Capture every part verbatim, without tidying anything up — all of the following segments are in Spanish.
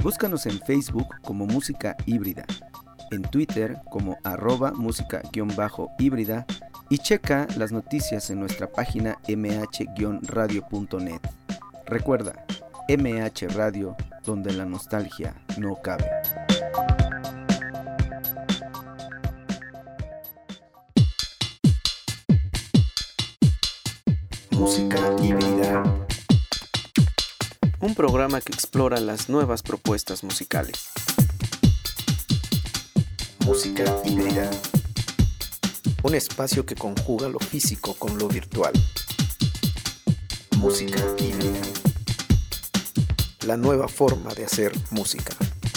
Búscanos en Facebook como Música Híbrida, en Twitter como arroba música-híbrida y checa las noticias en nuestra página eme hache radio punto net. Recuerda, eme hache Radio, donde la nostalgia no cabe. Música Híbrida. Un programa que explora las nuevas propuestas musicales. Música Híbrida. Un espacio que conjuga lo físico con lo virtual. Música Híbrida. La nueva forma de hacer música.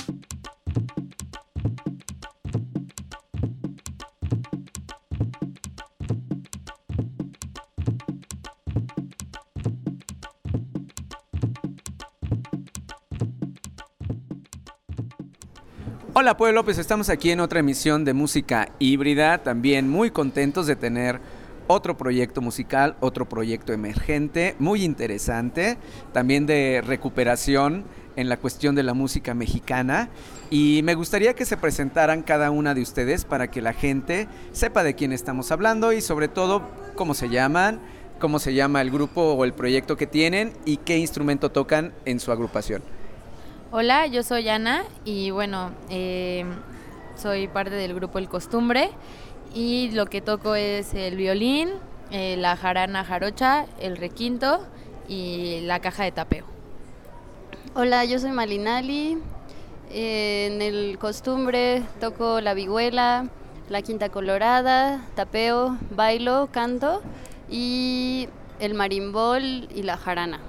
Hola pueblo, pues estamos aquí en otra emisión de Música Híbrida, también muy contentos de tener otro proyecto musical, otro proyecto emergente, muy interesante, también de recuperación en la cuestión de la música mexicana, y me gustaría que se presentaran cada una de ustedes para que la gente sepa de quién estamos hablando y sobre todo cómo se llaman, cómo se llama el grupo o el proyecto que tienen y qué instrumento tocan en su agrupación. Hola, yo soy Ana y bueno, eh, soy parte del grupo El Costumbre y lo que toco es el violín, eh, la jarana jarocha, el requinto y la caja de tapeo. Hola, yo soy Malinali, eh, en El Costumbre toco la vihuela, la quinta colorada, tapeo, bailo, canto y el marimbol y la jarana.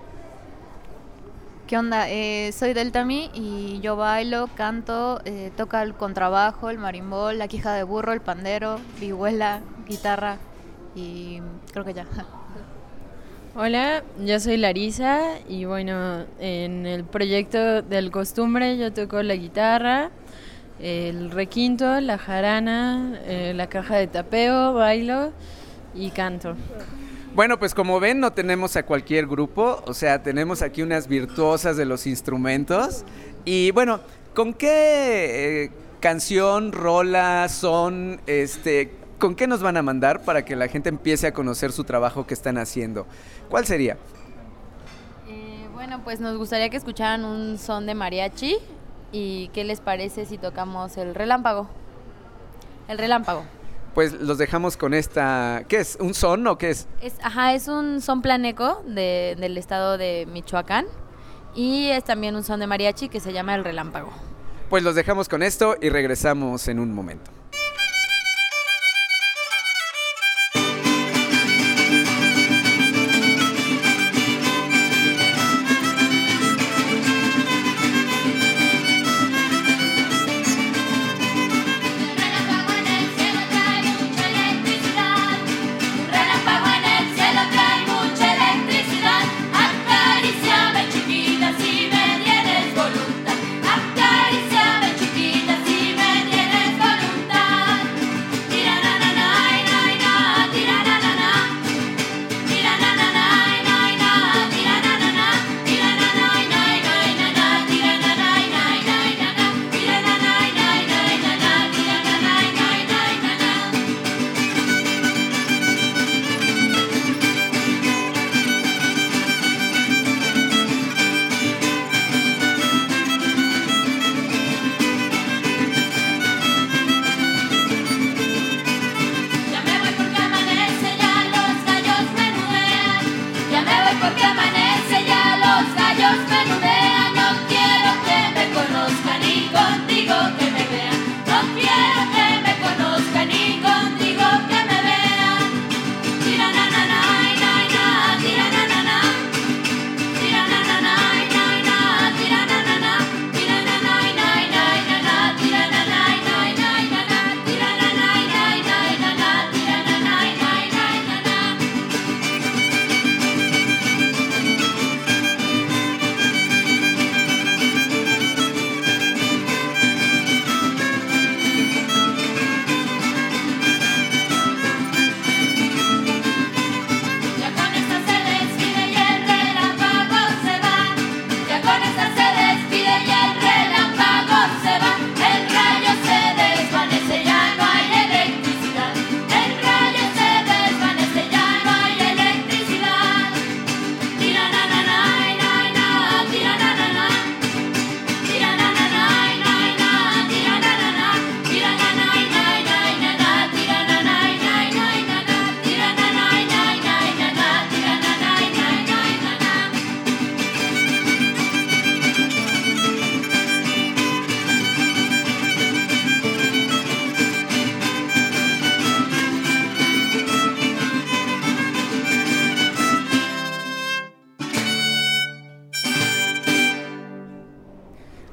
¿Qué onda? Eh, soy Deltami y yo bailo, canto, eh, toca el contrabajo, el marimbol, la quija de burro, el pandero, vihuela, guitarra y creo que ya. Hola, yo soy Larisa y bueno, en el proyecto del Costumbre yo toco la guitarra, el requinto, la jarana, eh, la caja de tapeo, bailo y canto. Bueno, pues como ven, no tenemos a cualquier grupo, o sea, tenemos aquí unas virtuosas de los instrumentos. Y bueno, ¿con qué eh, canción, rola, son, este, con qué nos van a mandar para que la gente empiece a conocer su trabajo que están haciendo? ¿Cuál sería? Eh, bueno, pues nos gustaría que escucharan un son de mariachi y ¿qué les parece si tocamos el relámpago? El relámpago. Pues los dejamos con esta... ¿Qué es? ¿Un son o qué es? es ajá, es un son planeco de, del estado de Michoacán y es también un son de mariachi que se llama el relámpago. Pues los dejamos con esto y regresamos en un momento. Acariciame chiquita si me tienes voluntad.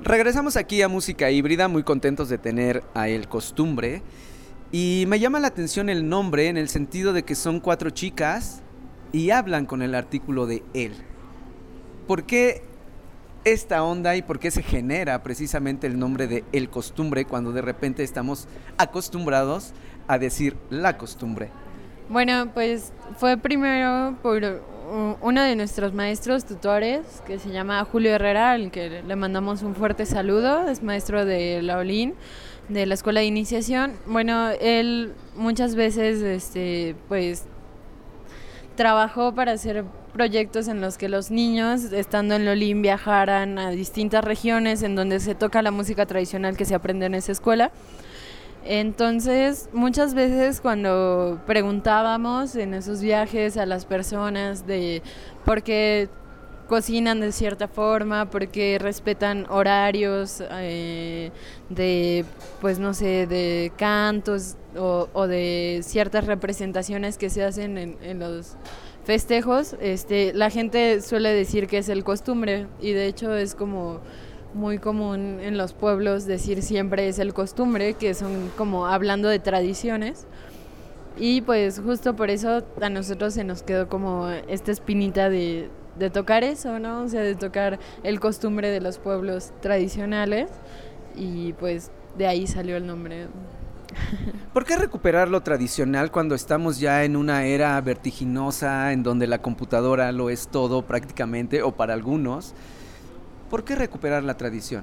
Regresamos aquí a Música Híbrida, muy contentos de tener a El Costumbre. Y me llama la atención el nombre en el sentido de que son cuatro chicas y hablan con el artículo de él. ¿Por qué esta onda y por qué se genera precisamente el nombre de El Costumbre cuando de repente estamos acostumbrados a decir la costumbre? Bueno, pues fue primero por uno de nuestros maestros tutores que se llama Julio Herrera, al que le mandamos un fuerte saludo, es maestro de Laolín, de la escuela de iniciación. Bueno, él muchas veces este pues trabajó para hacer proyectos en los que los niños, estando en Laolín, viajaran a distintas regiones en donde se toca la música tradicional que se aprende en esa escuela. Entonces, muchas veces cuando preguntábamos en esos viajes a las personas de por qué cocinan de cierta forma, por qué respetan horarios eh, de, pues no sé, de cantos o, o de ciertas representaciones que se hacen en, en los festejos, este, la gente suele decir que es el costumbre, y de hecho es como muy común en los pueblos decir siempre es el costumbre, que son como hablando de tradiciones, y pues justo por eso a nosotros se nos quedó como esta espinita de, de tocar eso, ¿no? O sea, de tocar el costumbre de los pueblos tradicionales, y pues de ahí salió el nombre. ¿Por qué recuperar lo tradicional cuando estamos ya en una era vertiginosa en donde la computadora lo es todo prácticamente, o para algunos? ¿Por qué recuperar la tradición?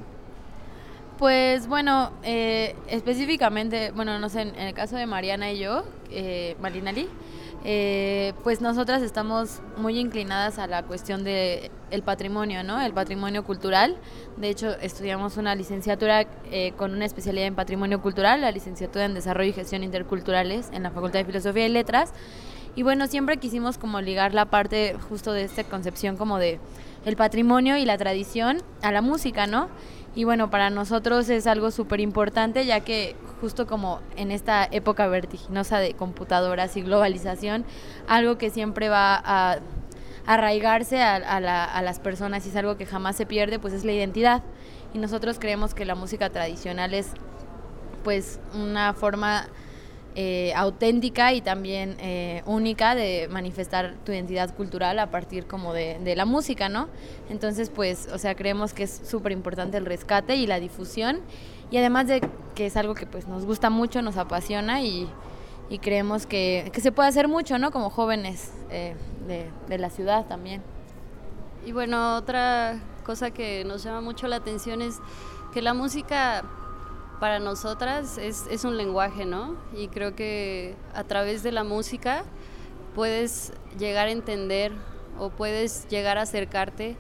Pues bueno, eh, específicamente, bueno, no sé, en, en el caso de Mariana y yo, eh, Malinali, eh, pues nosotras estamos muy inclinadas a la cuestión de el patrimonio, ¿no? El patrimonio cultural. De hecho, estudiamos una licenciatura eh, con una especialidad en patrimonio cultural, la licenciatura en desarrollo y gestión interculturales en la Facultad de Filosofía y Letras. Y bueno, siempre quisimos como ligar la parte justo de esta concepción como de el patrimonio y la tradición a la música, ¿no? Y bueno, para nosotros es algo súper importante, ya que justo como en esta época vertiginosa de computadoras y globalización, algo que siempre va a arraigarse a, a, la, a las personas y es algo que jamás se pierde, pues es la identidad. Y nosotros creemos que la música tradicional es pues una forma Eh, auténtica y también eh, única de manifestar tu identidad cultural a partir como de, de la música, ¿no? Entonces, pues, o sea, creemos que es súper importante el rescate y la difusión, y además de que es algo que pues nos gusta mucho, nos apasiona, y, y creemos que, que se puede hacer mucho, ¿no? Como jóvenes eh, de, de la ciudad también. Y bueno, otra cosa que nos llama mucho la atención es que la música para nosotras es, es un lenguaje, ¿no? Y creo que a través de la música puedes llegar a entender o puedes llegar a acercarte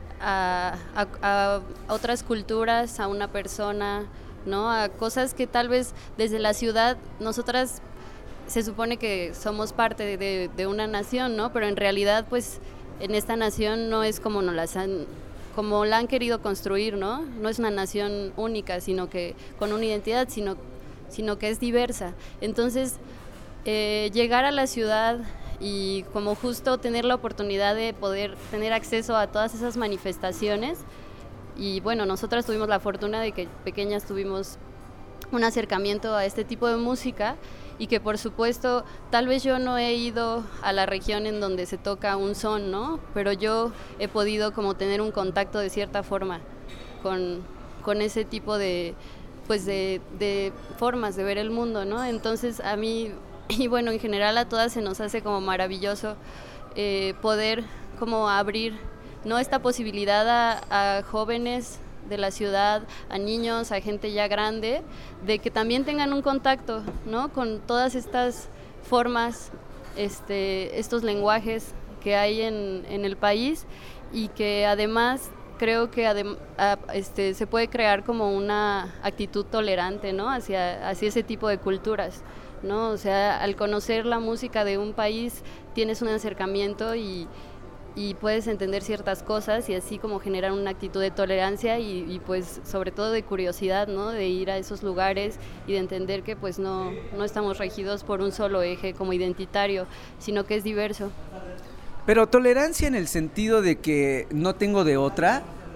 a, a, a otras culturas, a una persona, ¿no? A cosas que tal vez desde la ciudad nosotras se supone que somos parte de, de una nación, ¿no? Pero en realidad, pues, en esta nación no es como nos las han... como la han querido construir, ¿no? No es una nación única, sino que con una identidad, sino, sino que es diversa. Entonces, eh, llegar a la ciudad y como justo tener la oportunidad de poder tener acceso a todas esas manifestaciones, y bueno, nosotras tuvimos la fortuna de que pequeñas tuvimos un acercamiento a este tipo de música, y que por supuesto, tal vez yo no he ido a la región en donde se toca un son, ¿no? Pero yo he podido como tener un contacto de cierta forma con, con ese tipo de, pues de, de formas de ver el mundo, ¿no? Entonces a mí, y bueno, en general a todas se nos hace como maravilloso eh, poder como abrir, ¿no? Esta posibilidad a, a jóvenes de la ciudad, a niños, a gente ya grande, de que también tengan un contacto, ¿no? Con todas estas formas, este, estos lenguajes que hay en, en el país, y que además creo que adem- a, este, se puede crear como una actitud tolerante, ¿no? Hacia, hacia ese tipo de culturas, ¿no? O sea, al conocer la música de un país tienes un acercamiento y y puedes entender ciertas cosas, y así como generar una actitud de tolerancia y, y pues sobre todo de curiosidad, ¿no? De ir a esos lugares y de entender que pues no, no estamos regidos por un solo eje como identitario, sino que es diverso. Pero tolerancia en el sentido de que no tengo de otra,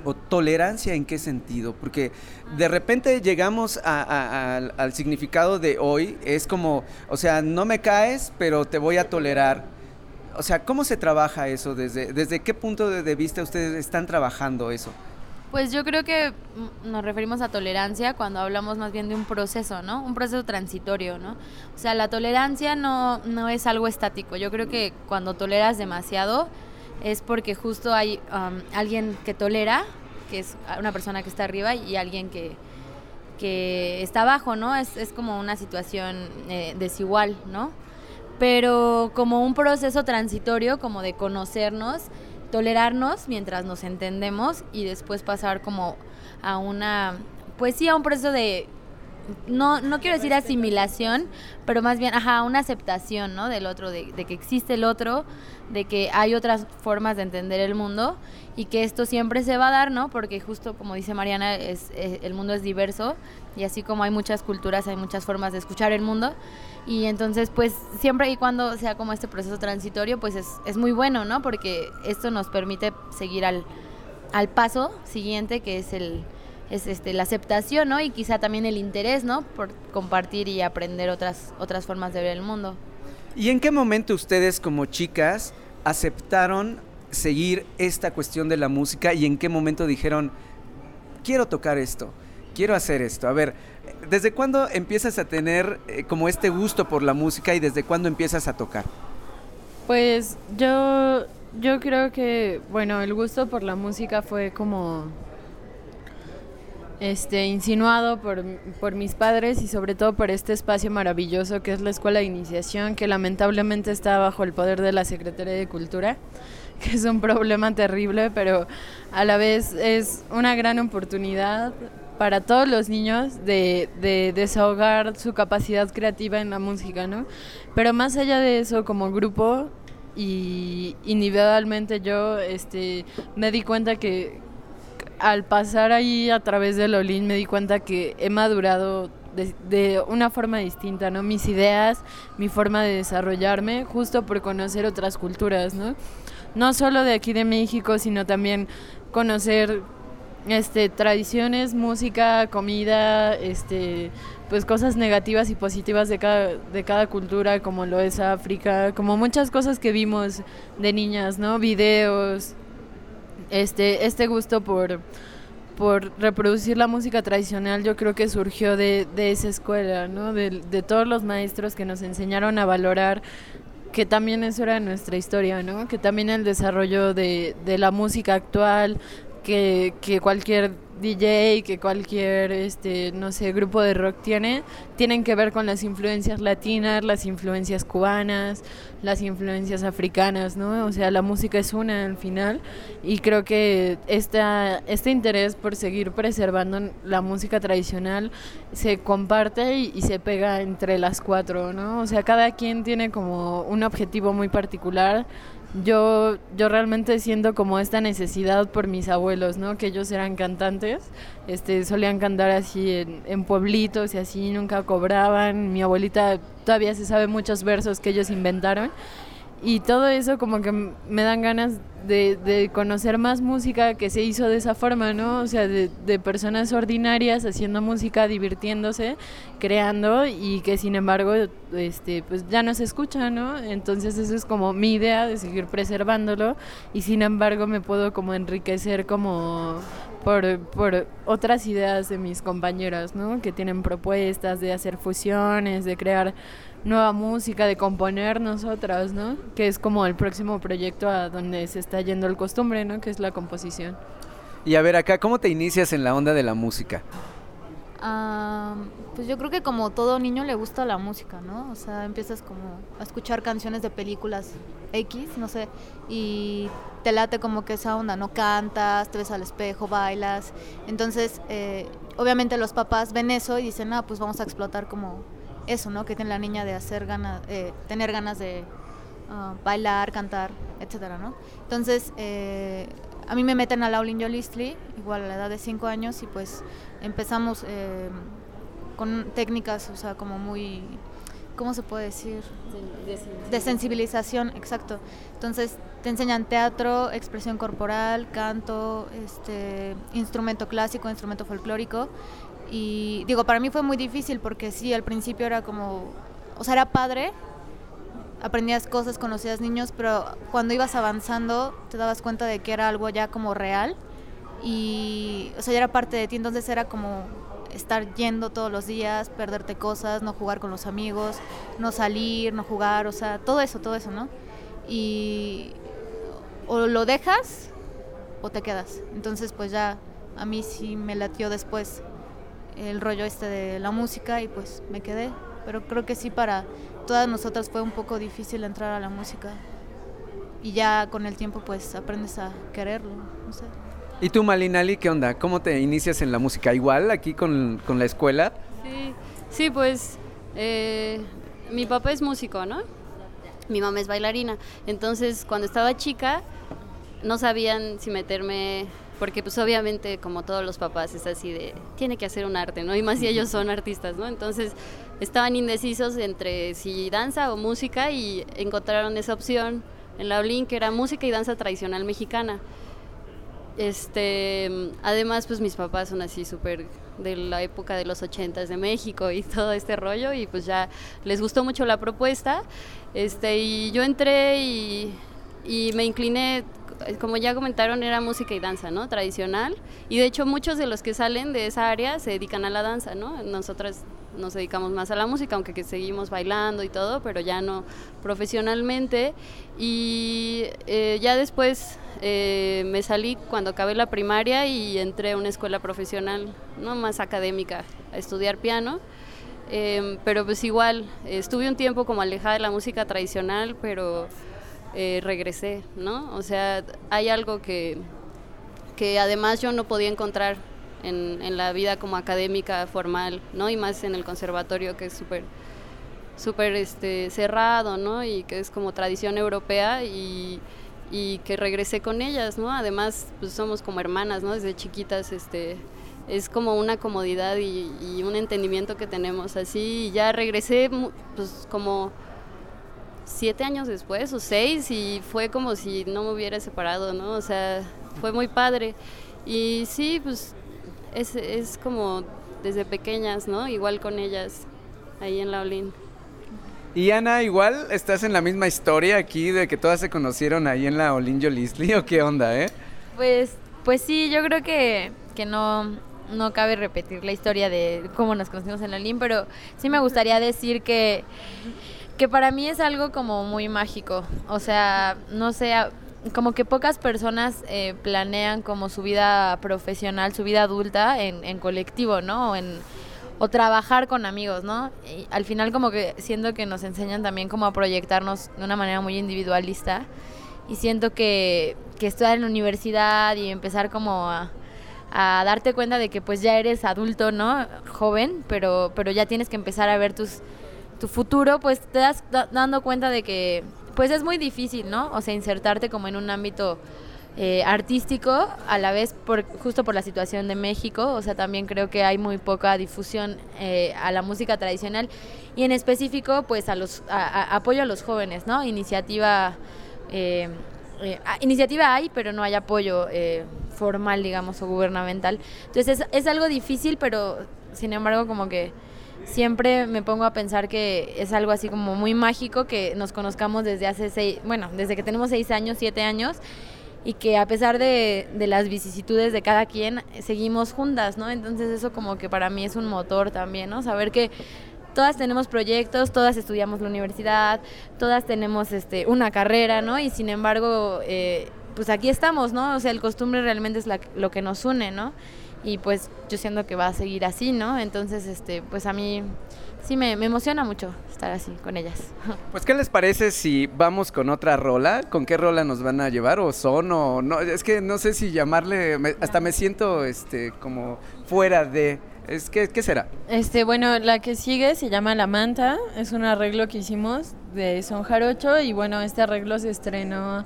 ¿O tolerancia en qué sentido? Porque de repente llegamos a, a, a, al significado de hoy, es como, o sea, no me caes, pero te voy a tolerar. O sea, ¿cómo se trabaja eso? ¿Desde, desde qué punto de, de vista ustedes están trabajando eso? Pues yo creo que nos referimos a tolerancia cuando hablamos más bien de un proceso, ¿no? Un proceso transitorio, ¿no? O sea, la tolerancia no, no es algo estático. Yo creo que cuando toleras demasiado es porque justo hay um, alguien que tolera, que es una persona que está arriba, y alguien que, que está abajo, ¿no? Es, es como una situación eh, desigual, ¿no? Pero como un proceso transitorio, como de conocernos, tolerarnos mientras nos entendemos y después pasar como a una, pues sí, a un proceso de, no no quiero decir asimilación, pero más bien, ajá, una aceptación, ¿no? Del otro, de, de que existe el otro, de que hay otras formas de entender el mundo y que esto siempre se va a dar, ¿no? Porque justo como dice Mariana, es, es, el mundo es diverso y así como hay muchas culturas, hay muchas formas de escuchar el mundo. Y entonces, pues, siempre y cuando sea como este proceso transitorio, pues es, es muy bueno, ¿no? Porque esto nos permite seguir al, al paso siguiente, que es el es este la aceptación, ¿no? Y quizá también el interés, ¿no? Por compartir y aprender otras, otras formas de ver el mundo. ¿Y en qué momento ustedes como chicas aceptaron seguir esta cuestión de la música y en qué momento dijeron, quiero tocar esto, quiero hacer esto? A ver, ¿desde cuándo empiezas a tener eh, como este gusto por la música y desde cuándo empiezas a tocar? Pues yo, yo creo que, bueno, el gusto por la música fue como este insinuado por, por mis padres y sobre todo por este espacio maravilloso que es la Escuela de Iniciación, que lamentablemente está bajo el poder de la Secretaría de Cultura, que es un problema terrible, pero a la vez es una gran oportunidad para todos los niños de, de desahogar su capacidad creativa en la música, ¿no? Pero más allá de eso, como grupo y individualmente yo este, me di cuenta que al pasar ahí a través del Olin me di cuenta que he madurado de, de una forma distinta, ¿no? Mis ideas, mi forma de desarrollarme, justo por conocer otras culturas, ¿no? No solo de aquí de México, sino también conocer este tradiciones, música, comida, este pues cosas negativas y positivas de cada de cada cultura, como lo es África, como muchas cosas que vimos de niñas, ¿no? Videos, este este gusto por por reproducir la música tradicional, yo creo que surgió de, de esa escuela, ¿no? De, de todos los maestros que nos enseñaron a valorar que también eso era nuestra historia, ¿no? Que también el desarrollo de, de la música actual, que, que cualquier D J, que cualquier, este, no sé, grupo de rock tiene, tienen que ver con las influencias latinas, las influencias cubanas, las influencias africanas, ¿no? O sea, la música es una al final, y creo que esta, este interés por seguir preservando la música tradicional se comparte y, y se pega entre las cuatro, ¿no? O sea, cada quien tiene como un objetivo muy particular. Yo, yo realmente siento como esta necesidad por mis abuelos, ¿no? Que ellos eran cantantes, este, solían cantar así en, en pueblitos y así, nunca cobraban. Mi abuelita todavía se sabe muchos versos que ellos inventaron. Y todo eso como que me dan ganas de, de conocer más música que se hizo de esa forma, ¿no? O sea, de, de personas ordinarias haciendo música, divirtiéndose, creando, y que sin embargo este, pues ya no se escucha, ¿no? Entonces esa es como mi idea de seguir preservándolo, y sin embargo me puedo como enriquecer como por, por otras ideas de mis compañeras, ¿no? Que tienen propuestas de hacer fusiones, de crear nueva música, de componer nosotras, ¿no? Que es como el próximo proyecto a donde se está yendo el costumbre, ¿no? Que es la composición. Y a ver, acá, ¿cómo te inicias en la onda de la música? Uh, pues yo creo que como todo niño le gusta la música, ¿no? O sea, empiezas como a escuchar canciones de películas X, no sé, y te late como que esa onda, ¿no? Cantas, te ves al espejo, bailas. Entonces, eh, obviamente los papás ven eso y dicen, ah, pues vamos a explotar como eso, ¿no? Que tiene la niña de hacer ganas, eh, tener ganas de uh, bailar, cantar, etcétera, ¿no? Entonces, eh, a mí me meten a la Olin Yolistli, igual a la edad de cinco años, y pues empezamos eh, con técnicas, o sea, como muy ¿cómo se puede decir? De sensibilización, exacto. Entonces te enseñan teatro, expresión corporal, canto, este, instrumento clásico, instrumento folclórico. Y digo, para mí fue muy difícil porque sí, al principio era como, o sea, era padre, aprendías cosas, conocías niños, pero cuando ibas avanzando te dabas cuenta de que era algo ya como real y, o sea, ya era parte de ti, entonces era como estar yendo todos los días, perderte cosas, no jugar con los amigos, no salir, no jugar, o sea, todo eso, todo eso, ¿no? Y o lo dejas o te quedas. Entonces, pues ya a mí sí me latió después el rollo este de la música y pues me quedé. Pero creo que sí, para todas nosotras fue un poco difícil entrar a la música. Y ya con el tiempo pues aprendes a quererlo, no sé. ¿Y tú, Malinali, qué onda? ¿Cómo te inicias en la música? ¿Igual aquí con, con la escuela? Sí, sí pues eh, mi papá es músico, ¿no? Mi mamá es bailarina. Entonces, cuando estaba chica, no sabían si meterme, porque pues obviamente como todos los papás es así de, tiene que hacer un arte, ¿no? Y más si ellos son artistas, ¿no? Entonces, estaban indecisos entre si danza o música y encontraron esa opción en la Olin, que era música y danza tradicional mexicana. Este, además pues mis papás son así súper de la época de los ochentas de México y todo este rollo y pues ya les gustó mucho la propuesta, este, y yo entré y, y me incliné, como ya comentaron, era música y danza, ¿no? Tradicional, y de hecho muchos de los que salen de esa área se dedican a la danza, ¿no? Nosotras nos dedicamos más a la música, aunque que seguimos bailando y todo, pero ya no profesionalmente. Y eh, ya después eh, me salí cuando acabé la primaria y entré a una escuela profesional, no más académica, a estudiar piano. Eh, pero pues igual, estuve un tiempo como alejada de la música tradicional, pero eh, regresé, ¿no? O sea, hay algo que, que además yo no podía encontrar En, en la vida como académica formal, ¿no? Y más en el conservatorio, que es súper súper este, cerrado, ¿no? Y que es como tradición europea y, y que regresé con ellas, ¿no? Además, pues somos como hermanas, ¿no? Desde chiquitas, este, es como una comodidad y, y un entendimiento que tenemos así. Y ya regresé, pues como siete años después o seis y fue como si no me hubiera separado, ¿no? O sea, fue muy padre. Y sí, pues Es, es como desde pequeñas, ¿no? Igual con ellas, ahí en la Olin. Y Ana, igual, ¿estás en la misma historia aquí de que todas se conocieron ahí en la Olin Yolisli o qué onda, eh? Pues, pues sí, yo creo que, que no, no cabe repetir la historia de cómo nos conocimos en la Olin, pero sí me gustaría decir que, que para mí es algo como muy mágico. O sea, no sé, como que pocas personas eh, planean como su vida profesional, su vida adulta en, en colectivo, ¿no? O, en, o trabajar con amigos, ¿no? Y al final como que siento que nos enseñan también como a proyectarnos de una manera muy individualista y siento que, que estudiar en la universidad y empezar como a, a darte cuenta de que pues ya eres adulto, ¿no? Joven, pero, pero ya tienes que empezar a ver tus, tu futuro, pues te das da, dando cuenta de que pues es muy difícil, ¿no? O sea, insertarte como en un ámbito eh, artístico, a la vez por, justo por la situación de México. O sea, también creo que hay muy poca difusión eh, a la música tradicional y en específico, pues a los a, a, apoyo a los jóvenes, ¿no? Iniciativa, eh, eh, iniciativa hay, pero no hay apoyo eh, formal, digamos, o gubernamental. Entonces es, es algo difícil, pero sin embargo como que siempre me pongo a pensar que es algo así como muy mágico que nos conozcamos desde hace seis, bueno, desde que tenemos seis años, siete años, y que a pesar de, de las vicisitudes de cada quien, seguimos juntas, ¿no? Entonces eso como que para mí es un motor también, ¿no? Saber que todas tenemos proyectos, todas estudiamos la universidad, todas tenemos este una carrera, ¿no? Y sin embargo, eh, pues aquí estamos, ¿no? O sea, el costumbre realmente es la, lo que nos une, ¿no? Y pues yo siento que va a seguir así, ¿no? Entonces, este, pues a mí sí me, me emociona mucho estar así con ellas. Pues, ¿qué les parece si vamos con otra rola? ¿Con qué rola nos van a llevar? ¿O son? O no, es que no sé si llamarle, me, hasta me siento este como fuera de... Es que, ¿qué será? Este, bueno, la que sigue se llama La Manta, es un arreglo que hicimos de son jarocho y bueno, este arreglo se estrenó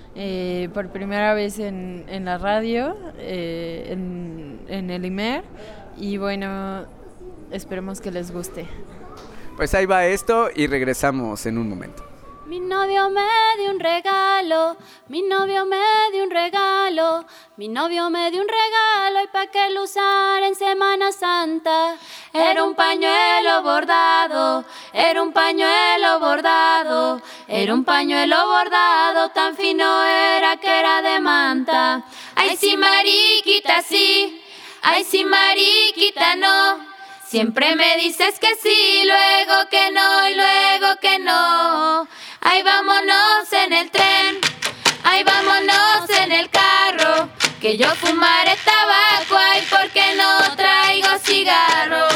Eh, por primera vez en, en la radio, eh, en, en el I M E R, y bueno, esperemos que les guste. Pues ahí va esto y regresamos en un momento. Mi novio me dio un regalo, mi novio me dio un regalo, mi novio me dio un regalo y pa' que lo usara en Semana Santa. Era un pañuelo bordado, era un pañuelo bordado, era un pañuelo bordado, tan fino era que era de manta. Ay sí mariquita sí, ay sí mariquita no. Siempre me dices que sí, luego que no y luego que no. Ay, vámonos en el tren, ay, vámonos en el carro, que yo fumaré tabaco, ay, porque no traigo cigarro.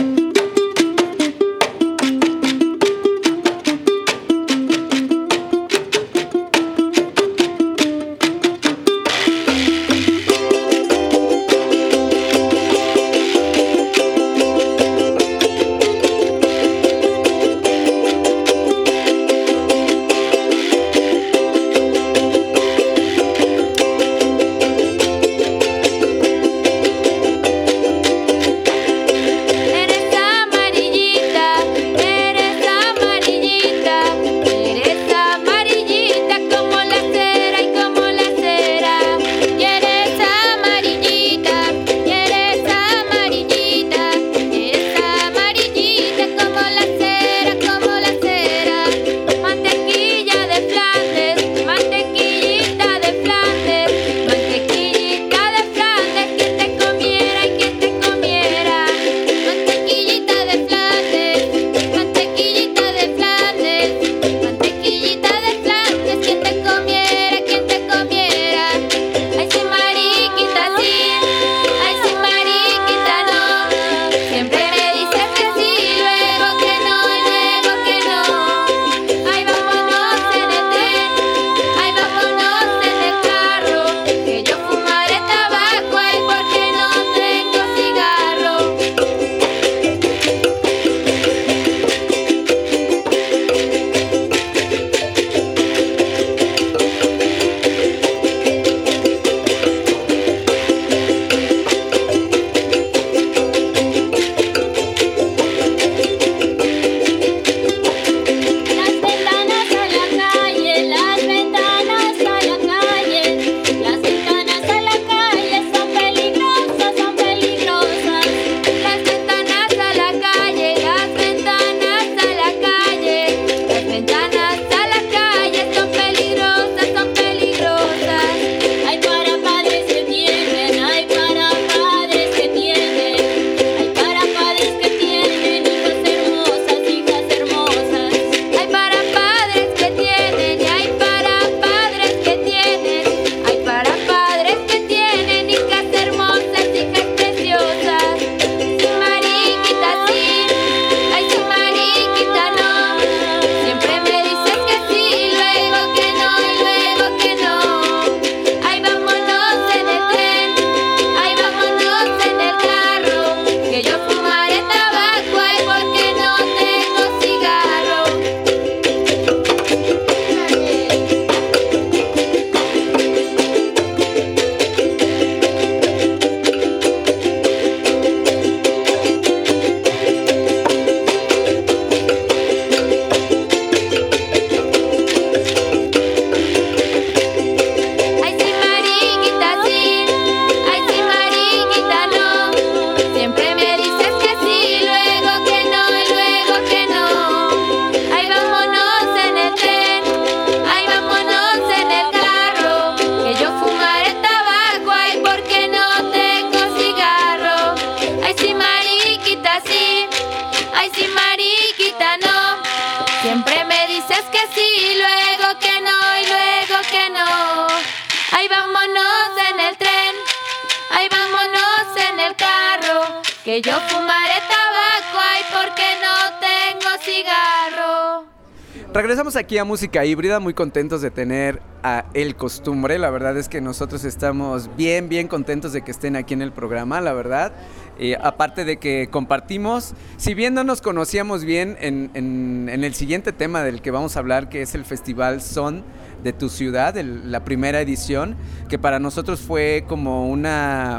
Que yo fumaré tabaco, ay, porque no tengo cigarro. Regresamos aquí a Música Híbrida, muy contentos de tener a El Costumbre. La verdad es que nosotros estamos bien, bien contentos de que estén aquí en el programa, la verdad. Eh, aparte de que compartimos, si bien no nos conocíamos bien en, en, en el siguiente tema del que vamos a hablar, que es el Festival Son de tu ciudad, el, la primera edición, que para nosotros fue como una...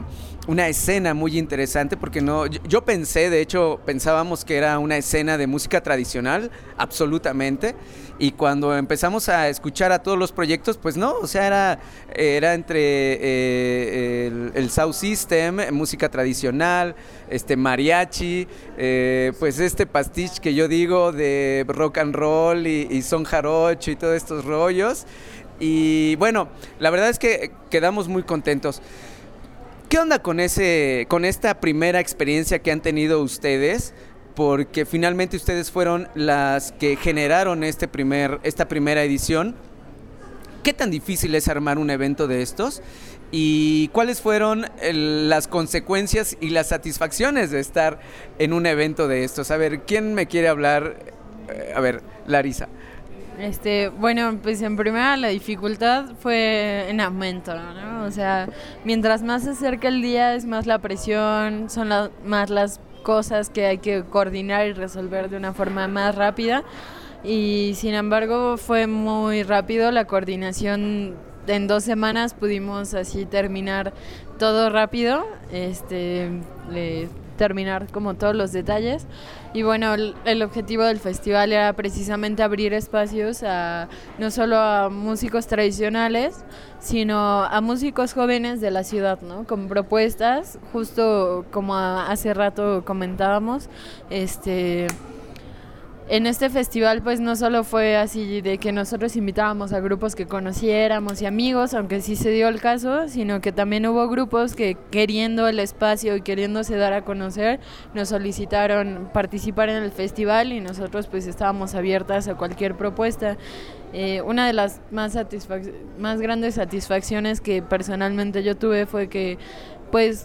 una escena muy interesante, porque no, yo, yo pensé, de hecho, pensábamos que era una escena de música tradicional, absolutamente, y cuando empezamos a escuchar a todos los proyectos, pues no, o sea, era, era entre eh, el, el Sound System, música tradicional, este mariachi, eh, pues este pastiche que yo digo de rock and roll y, y son jarocho y todos estos rollos, y bueno, la verdad es que quedamos muy contentos. ¿Qué onda con ese, con esta primera experiencia que han tenido ustedes? Porque finalmente ustedes fueron las que generaron este primer, esta primera edición. ¿Qué tan difícil es armar un evento de estos? ¿Y cuáles fueron el, las consecuencias y las satisfacciones de estar en un evento de estos? A ver, ¿quién me quiere hablar? Eh, a ver, Larisa. Este, bueno, pues en primera la dificultad fue en aumento, ¿no? O sea, mientras más se acerca el día es más la presión, son la, más las cosas que hay que coordinar y resolver de una forma más rápida, y sin embargo fue muy rápido la coordinación. En dos semanas pudimos así terminar todo rápido, este, eh, terminar como todos los detalles. Y bueno, el, el objetivo del festival era precisamente abrir espacios a no solo a músicos tradicionales, sino a músicos jóvenes de la ciudad, ¿no? Con propuestas, justo como a, hace rato comentábamos, este... En este festival pues no solo fue así de que nosotros invitábamos a grupos que conociéramos y amigos, aunque sí se dio el caso, sino que también hubo grupos que, queriendo el espacio y queriéndose dar a conocer, nos solicitaron participar en el festival, y nosotros pues estábamos abiertas a cualquier propuesta. Eh, una de las más, satisfac- más grandes satisfacciones que personalmente yo tuve fue que pues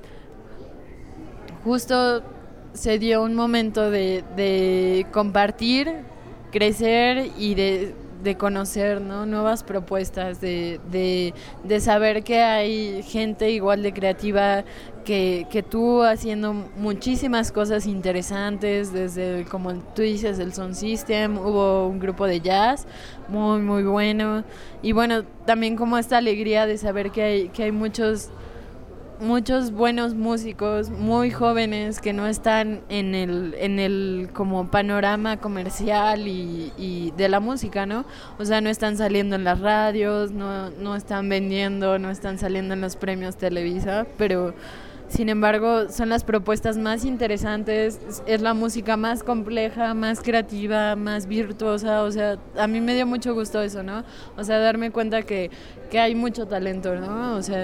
justo se dio un momento de, de compartir, crecer y de, de conocer, ¿no? Nuevas propuestas, de, de, de saber que hay gente igual de creativa que, que tú, haciendo muchísimas cosas interesantes, desde, como tú dices, el Sound System. Hubo un grupo de jazz muy muy bueno, y bueno, también como esta alegría de saber que hay, que hay muchos muchos buenos músicos muy jóvenes que no están en el en el como panorama comercial y, y de la música, ¿no? O sea, no están saliendo en las radios, no, no están vendiendo, no están saliendo en los premios Televisa, pero sin embargo son las propuestas más interesantes, es la música más compleja, más creativa, más virtuosa. O sea, a mí me dio mucho gusto eso, ¿no? O sea, darme cuenta que, que hay mucho talento, ¿no? O sea,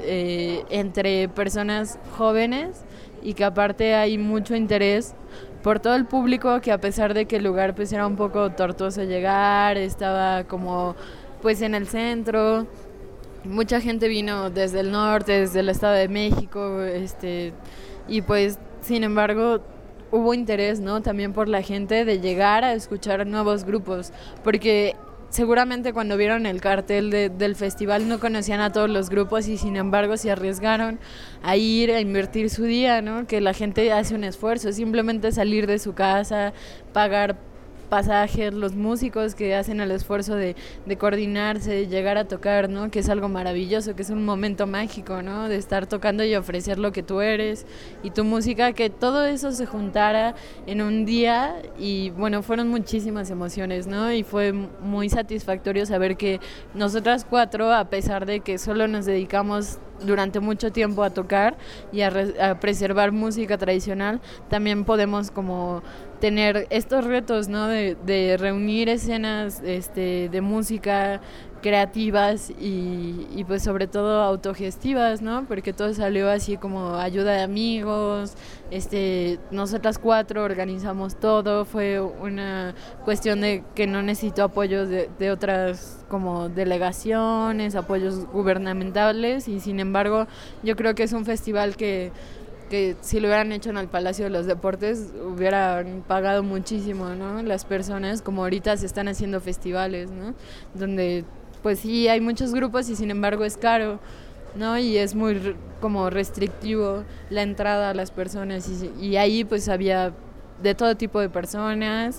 eh, entre personas jóvenes, y que aparte hay mucho interés por todo el público, que a pesar de que el lugar pues era un poco tortuoso llegar, estaba como pues en el centro. Mucha gente vino desde el norte, desde el Estado de México, este, y pues, sin embargo, hubo interés, ¿no? También por la gente de llegar a escuchar nuevos grupos, porque seguramente cuando vieron el cartel de, del festival no conocían a todos los grupos, y sin embargo se arriesgaron a ir a invertir su día, ¿no? Que la gente hace un esfuerzo, simplemente salir de su casa, pagar pasajes, los músicos que hacen el esfuerzo de, de coordinarse, de llegar a tocar, ¿no? Que es algo maravilloso, que es un momento mágico, ¿no? De estar tocando y ofrecer lo que tú eres y tu música, que todo eso se juntara en un día. Y bueno, fueron muchísimas emociones, ¿no? Y fue muy satisfactorio saber que nosotras cuatro, a pesar de que solo nos dedicamos durante mucho tiempo a tocar y a, re- a preservar música tradicional, también podemos como tener estos retos, ¿no? De, de reunir escenas este, de música creativas y, y pues sobre todo autogestivas, ¿no? Porque todo salió así como ayuda de amigos, este, nosotras cuatro organizamos todo, fue una cuestión de que no necesitó apoyos de, de otras como delegaciones, apoyos gubernamentales, y sin embargo yo creo que es un festival que que si lo hubieran hecho en el Palacio de los Deportes hubieran pagado muchísimo, ¿no? Las personas, como ahorita se están haciendo festivales, ¿no? Donde pues sí hay muchos grupos y sin embargo es caro, ¿no? Y es muy como restrictivo la entrada a las personas, y, y ahí pues había de todo tipo de personas,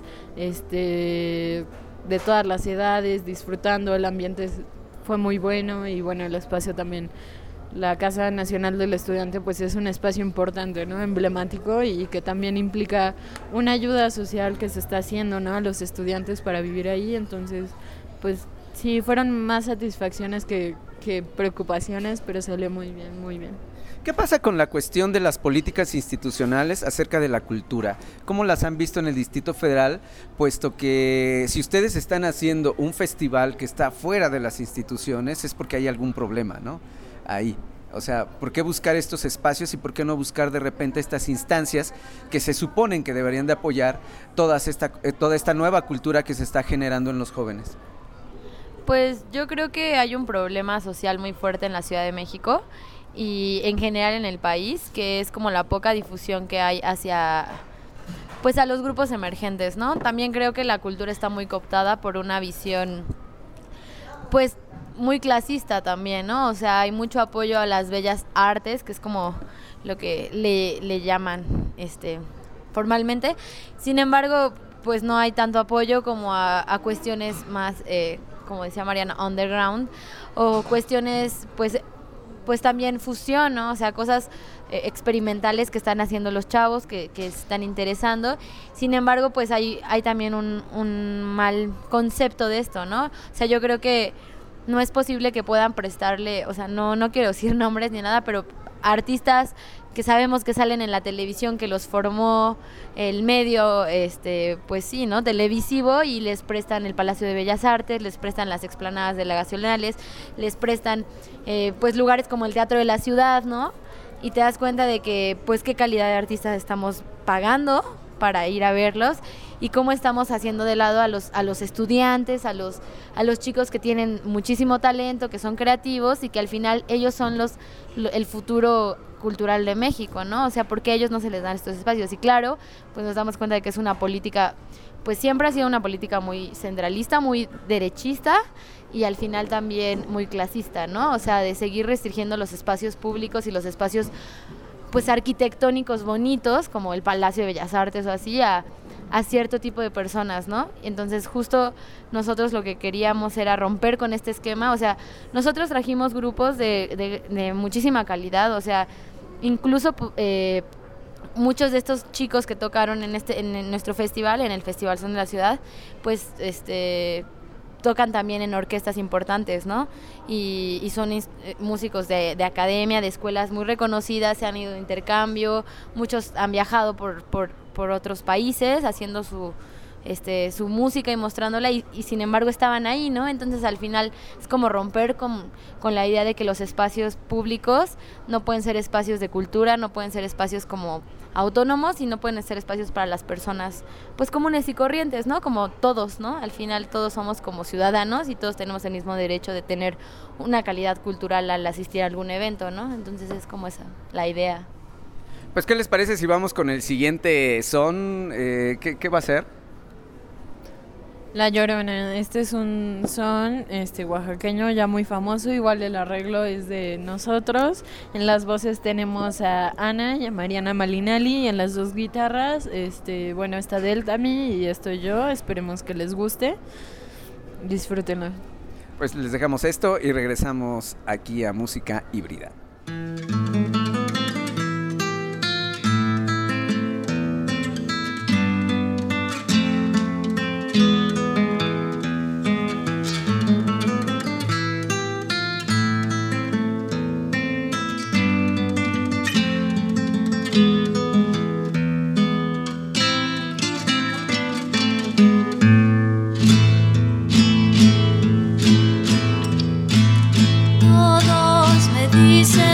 este, de todas las edades, disfrutando. El ambiente fue muy bueno y bueno, el espacio también la Casa Nacional del Estudiante pues es un espacio importante, ¿no? Emblemático y que también implica una ayuda social que se está haciendo, ¿no? A los estudiantes para vivir ahí, entonces pues sí, fueron más satisfacciones que, que preocupaciones, pero salió muy bien, muy bien. ¿Qué pasa con la cuestión de las políticas institucionales acerca de la cultura? ¿Cómo las han visto en el Distrito Federal? Puesto que si ustedes están haciendo un festival que está fuera de las instituciones es porque hay algún problema, ¿no? Ahí. O sea, ¿por qué buscar estos espacios y por qué no buscar de repente estas instancias que se suponen que deberían de apoyar todas esta, eh, toda esta nueva cultura que se está generando en los jóvenes? Pues yo creo que hay un problema social muy fuerte en la Ciudad de México y en general en el país, que es como la poca difusión que hay hacia, pues, a los grupos emergentes, ¿no? También creo que la cultura está muy cooptada por una visión, pues, muy clasista también, ¿no? O sea, hay mucho apoyo a las bellas artes, que es como lo que le, le llaman este formalmente. Sin embargo, pues no hay tanto apoyo como a, a cuestiones más, eh, como decía Mariana, underground, o cuestiones, pues, pues también fusión, ¿no? O sea, cosas eh, experimentales que están haciendo los chavos, que, que están interesando. Sin embargo, pues hay, hay también un, un mal concepto de esto, ¿no? O sea, yo creo que no es posible que puedan prestarle, o sea, no, no quiero decir nombres ni nada, pero artistas que sabemos que salen en la televisión, que los formó el medio, este, pues sí, ¿no? Televisivo, y les prestan el Palacio de Bellas Artes, les prestan las explanadas delegacionales, les prestan, eh, pues, lugares como el Teatro de la Ciudad, ¿no? Y te das cuenta de que, pues, qué calidad de artistas estamos pagando para ir a verlos y cómo estamos haciendo de lado a los a los estudiantes, a los a los chicos que tienen muchísimo talento, que son creativos y que al final ellos son los el futuro cultural de México, ¿no? O sea, ¿por qué a ellos no se les dan estos espacios? Y claro, pues nos damos cuenta de que es una política, pues siempre ha sido una política muy centralista, muy derechista y al final también muy clasista, ¿no? O sea, de seguir restringiendo los espacios públicos y los espacios, pues, arquitectónicos bonitos, como el Palacio de Bellas Artes o así, a, a cierto tipo de personas, ¿no? Entonces, justo nosotros lo que queríamos era romper con este esquema. O sea, nosotros trajimos grupos de, de, de muchísima calidad, o sea, incluso eh, muchos de estos chicos que tocaron en este en, en nuestro festival, en el Festival Son de la Ciudad, pues, este... tocan también en orquestas importantes, ¿no? Y, y son is, eh, músicos de, de academia, de escuelas muy reconocidas, se han ido de intercambio, muchos han viajado por, por, por otros países haciendo su, este, su música y mostrándola y, y sin embargo estaban ahí, ¿no? Entonces al final es como romper con, con la idea de que los espacios públicos no pueden ser espacios de cultura, no pueden ser espacios como autónomos y no pueden ser espacios para las personas, pues, comunes y corrientes, ¿no? Como todos, ¿no? Al final todos somos como ciudadanos y todos tenemos el mismo derecho de tener una calidad cultural al asistir a algún evento, ¿no? Entonces es como esa la idea. Pues, ¿qué les parece si vamos con el siguiente son? Eh, ¿qué, ¿Qué va a ser? La Llorona. Este es un son este oaxaqueño ya muy famoso, igual el arreglo es de nosotros. En las voces tenemos a Ana y a Mariana Malinali, y en las dos guitarras, este, bueno, está Deltami y estoy yo. Esperemos que les guste. Disfrútenlo. Pues les dejamos esto y regresamos aquí a Música Híbrida. Todos me dicen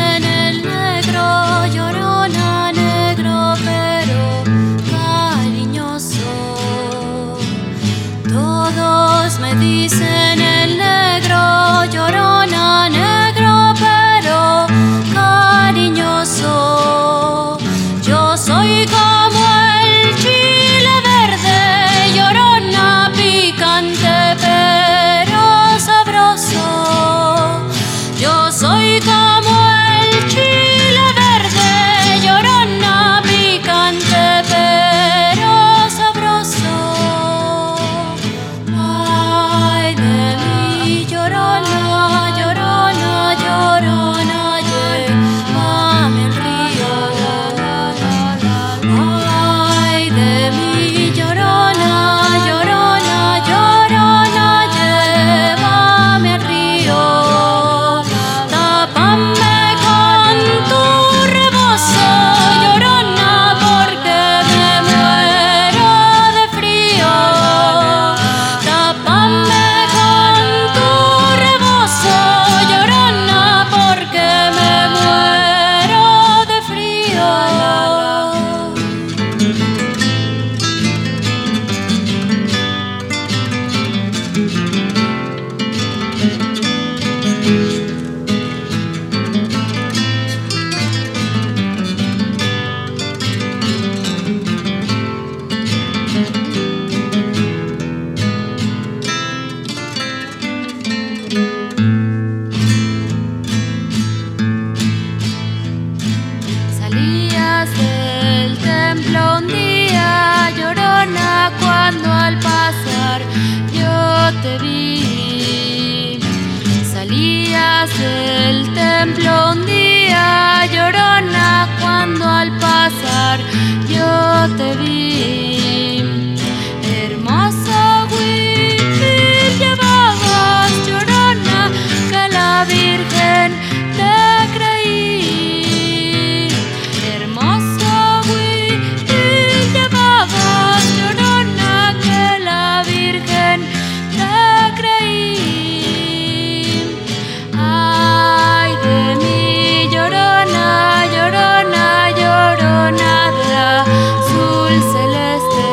templo un día, llorona, cuando al pasar yo te vi. Salías del templo un día, llorona, cuando al pasar yo te vi. Hermoso huipil llevabas, llorona, que la Virgen te creí. Hermoso huipil llevabas, llorona, que la Virgen te creí. Ay de mí, llorona, llorona, llorona de azul celeste.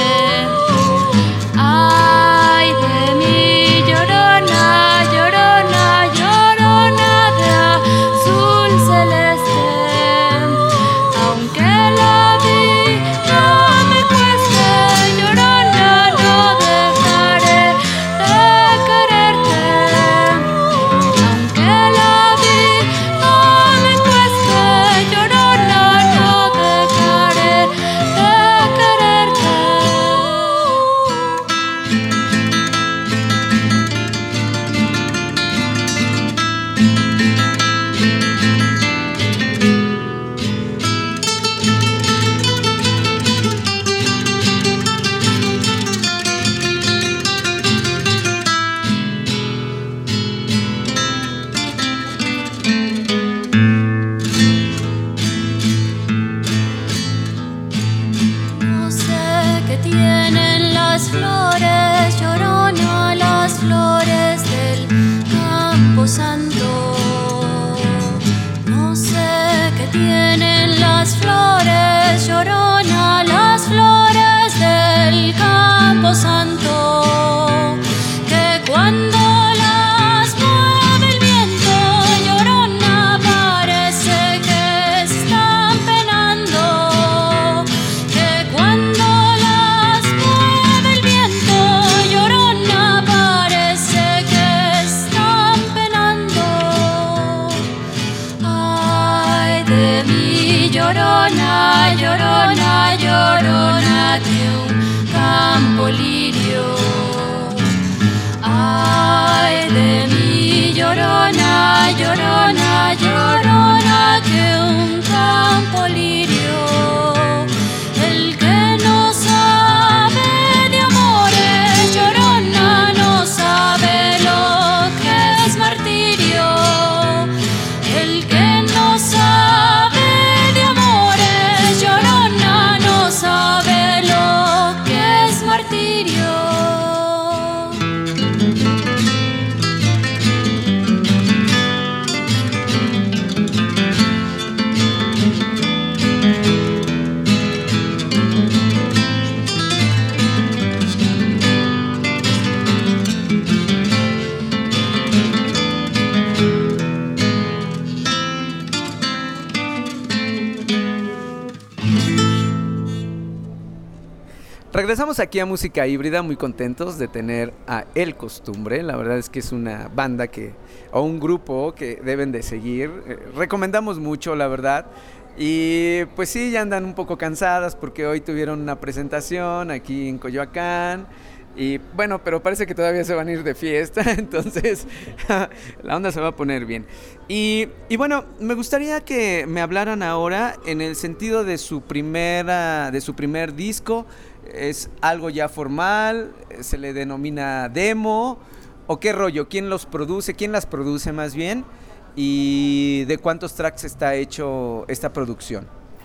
Ay de mí, llorona, llorona, llorona de azul celeste. Aunque la vida me cueste, llorona, no dejaré de quererte. Aunque la vida me cueste, llorona, no dejaré de quererte. No sé qué tienen las flores, llorona, las flores del Campo Santo. No sé qué tienen las flores, llorona, las flores del Campo Santo. Que cuando las mueve el viento, llorona, parece que están penando. Que cuando las mueve el viento, llorona, parece que están penando. Ay de mí, llorona, llorona, llorona de un campo lirio. Ay de mí, llorona, llorona, llorona de un campo lirio. El que no sabe de amores, llorona, no sabe lo que es martirio. El que no sabe de amores, llorona, no sabe lo que es martirio. Regresamos aquí a Música Híbrida, muy contentos de tener a El Costumbre. La verdad es que es una banda que, o un grupo que deben de seguir. Eh, recomendamos mucho, la verdad. Y pues sí, ya andan un poco cansadas porque hoy tuvieron una presentación aquí en Coyoacán. Y bueno, pero parece que todavía se van a ir de fiesta, entonces la onda se va a poner bien. Y, y bueno, me gustaría que me hablaran ahora en el sentido de su primera, de su primer disco. ¿Es algo ya formal? ¿Se le denomina demo? ¿O qué rollo? ¿Quién los produce? ¿Quién las produce más bien? ¿Y de cuántos tracks está hecho esta producción?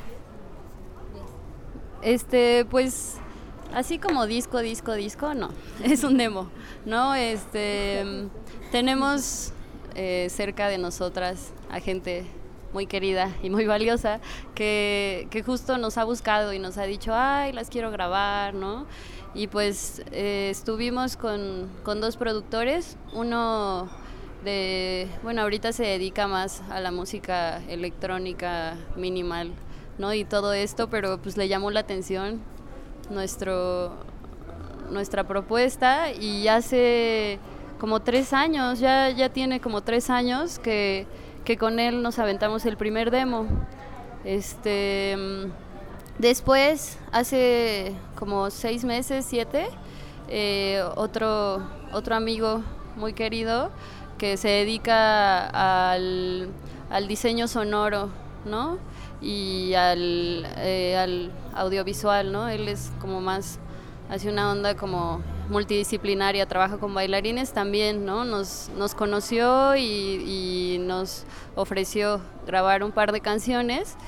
Este, pues, así como disco, disco, disco, no, es un demo, ¿no? Este, tenemos eh, cerca de nosotras a gente muy querida y muy valiosa que, que justo nos ha buscado y nos ha dicho, ay, las quiero grabar, ¿no? Y pues eh, estuvimos con, con dos productores, uno de, bueno, ahorita se dedica más a la música electrónica minimal, ¿no? Y todo esto, pero pues le llamó la atención nuestro, nuestra propuesta y hace como tres años, ya, ya tiene como tres años que, que con él nos aventamos el primer demo. Este, Después, hace como seis meses, siete, eh, otro, otro amigo muy querido que se dedica al, al diseño sonoro, ¿no? Y al, eh, al audiovisual, ¿no? Él es como más, hace una onda como multidisciplinaria, trabaja con bailarines también, ¿no? Nos, nos conoció y, y nos ofreció grabar un par de canciones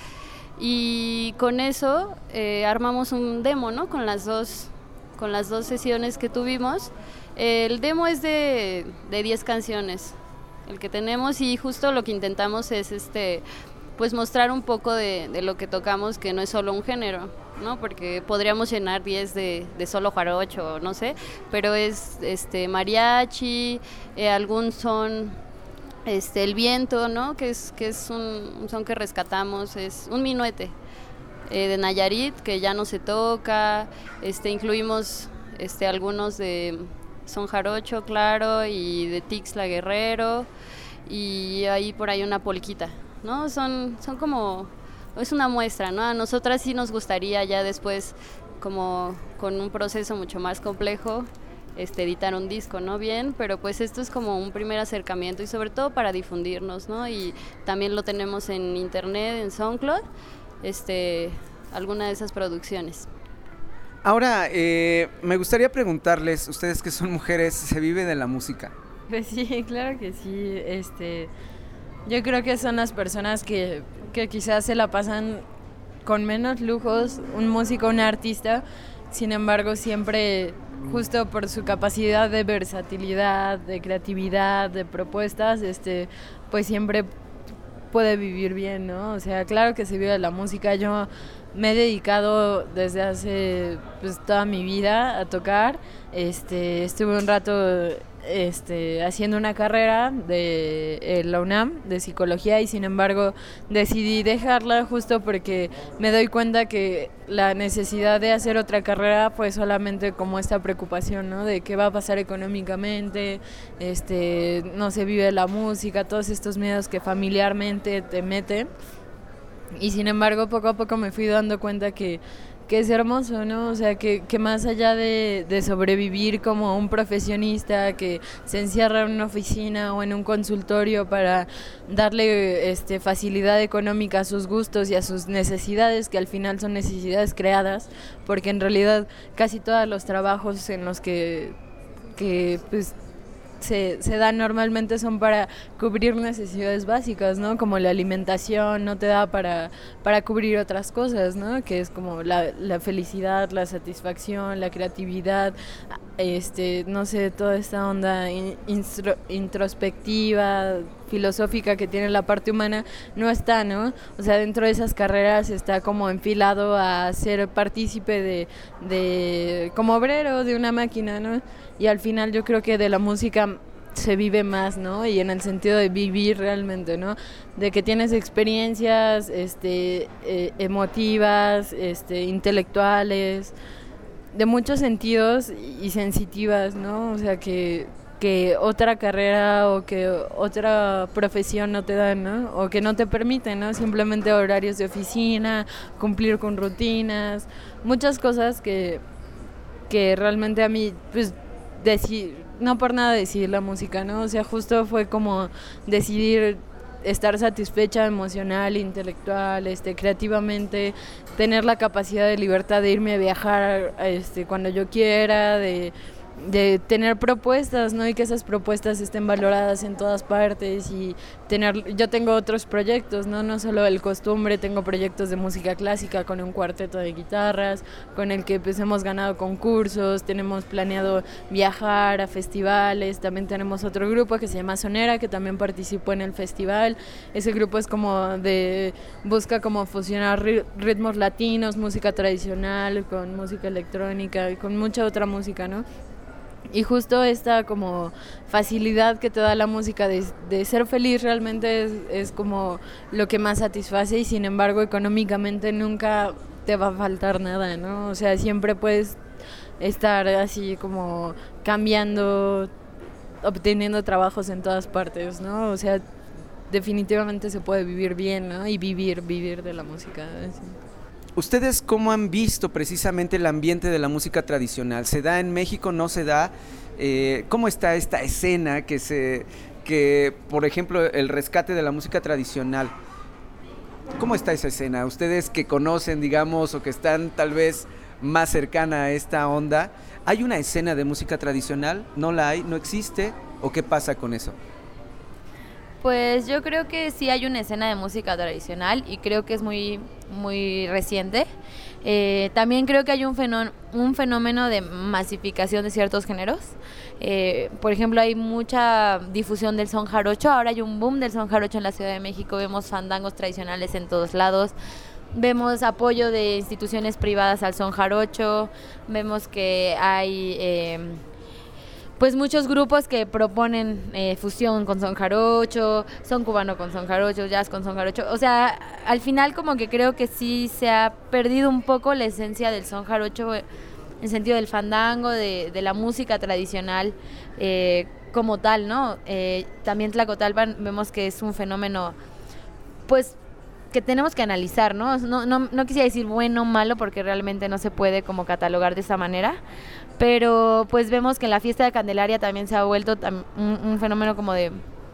y con eso eh, armamos un demo, ¿no? Con las dos, con las dos sesiones que tuvimos. El demo es de, de diez canciones, el que tenemos, y justo lo que intentamos es este, pues mostrar un poco de, de lo que tocamos, que no es solo un género, ¿no? Porque podríamos llenar diez de, de solo jarocho, no sé, pero es este mariachi, eh, algún son, este el viento, ¿no? Que es, que es un, un son que rescatamos, es un minuete eh, de Nayarit que ya no se toca, este incluimos este algunos de son jarocho, claro, y de Tixla Guerrero, y ahí por ahí una polquita, ¿no? Son, son como, es una muestra, ¿no? A nosotras sí nos gustaría ya después, como con un proceso mucho más complejo, este, editar un disco, ¿no? Bien, pero pues esto es como un primer acercamiento y sobre todo para difundirnos, ¿no? Y también lo tenemos en internet, en SoundCloud, este, alguna de esas producciones. Ahora, eh, me gustaría preguntarles, ustedes que son mujeres, ¿se vive de la música? Pues sí, claro que sí. Este, yo creo que son las personas que, que quizás se la pasan con menos lujos, un músico, un artista, sin embargo siempre, justo por su capacidad de versatilidad, de creatividad, de propuestas, este, pues siempre puede vivir bien, ¿no? O sea, claro que se vive de la música. Yo me he dedicado desde hace pues toda mi vida a tocar. Este, estuve un rato este, haciendo una carrera de eh, la UNAM de psicología y sin embargo decidí dejarla justo porque me doy cuenta que la necesidad de hacer otra carrera fue solamente como esta preocupación, ¿no? De qué va a pasar económicamente, este, no se vive la música, todos estos miedos que familiarmente te meten. Y sin embargo poco a poco me fui dando cuenta que, que es hermoso, ¿no? O sea, que, que más allá de, de sobrevivir como un profesionista que se encierra en una oficina o en un consultorio para darle este, facilidad económica a sus gustos y a sus necesidades, que al final son necesidades creadas, porque en realidad casi todos los trabajos en los que, que pues, Se, se dan normalmente son para cubrir necesidades básicas, ¿no? Como la alimentación no te da para, para cubrir otras cosas, ¿no? Que es como la, la felicidad, la satisfacción, la creatividad, este, no sé, toda esta onda in, instro, introspectiva, filosófica que tiene la parte humana, no está, ¿no? O sea, dentro de esas carreras está como enfilado a ser partícipe de, de como obrero de una máquina, ¿no? Y al final yo creo que de la música se vive más, ¿no? Y en el sentido de vivir realmente, ¿no? De que tienes experiencias este, eh, emotivas, este, intelectuales, de muchos sentidos y sensitivas, ¿no? O sea, que, que otra carrera o que otra profesión no te da, ¿no? O que no te permiten, ¿no? Simplemente horarios de oficina, cumplir con rutinas, muchas cosas que, que realmente a mí, pues, Deci- no por nada decidir la música, ¿no? O sea, justo fue como decidir estar satisfecha emocional, intelectual, este, creativamente, tener la capacidad de libertad de irme a viajar este, cuando yo quiera, de, de tener propuestas, ¿no? Y que esas propuestas estén valoradas en todas partes y tener, yo tengo otros proyectos, ¿no? No solo el Costumbre, tengo proyectos de música clásica con un cuarteto de guitarras, con el que pues hemos ganado concursos, tenemos planeado viajar a festivales, también tenemos otro grupo que se llama Sonera, que también participó en el festival. Ese grupo es como de, busca como fusionar ritmos latinos, música tradicional, con música electrónica y con mucha otra música, ¿no? Y justo esta como facilidad que te da la música de, de ser feliz realmente es, es como lo que más satisface y sin embargo económicamente nunca te va a faltar nada, ¿no? O sea, siempre puedes estar así como cambiando, obteniendo trabajos en todas partes, ¿no? O sea, definitivamente se puede vivir bien, ¿no? Y vivir, vivir de la música, ¿sí? ¿Ustedes cómo han visto precisamente el ambiente de la música tradicional? ¿Se da en México? ¿No se da? Eh, ¿Cómo está esta escena que se, que, por ejemplo, el rescate de la música tradicional? ¿Cómo está esa escena? Ustedes que conocen, digamos, o que están tal vez más cercana a esta onda, ¿hay una escena de música tradicional? ¿No la hay? ¿No existe? ¿O qué pasa con eso? Pues yo creo que sí hay una escena de música tradicional y creo que es muy, muy reciente. Eh, también creo que hay un fenómeno, un fenómeno de masificación de ciertos géneros. Eh, por ejemplo, hay mucha difusión del son jarocho. Ahora hay un boom del son jarocho en la Ciudad de México. Vemos fandangos tradicionales en todos lados. Vemos apoyo de instituciones privadas al son jarocho. Vemos que hay... Eh, pues muchos grupos que proponen eh, fusión con son jarocho, son cubano con son jarocho, jazz con son jarocho. O sea, al final como que creo que sí se ha perdido un poco la esencia del son jarocho, en el sentido del fandango, de, de la música tradicional eh, como tal, ¿no? Eh, también Tlacotalpan vemos que es un fenómeno, pues, que tenemos que analizar, ¿no? No, no, no quisiera decir bueno o malo porque realmente no se puede como catalogar de esa manera, pero pues vemos que en la fiesta de Candelaria también se ha vuelto tam- un, un fenómeno como de,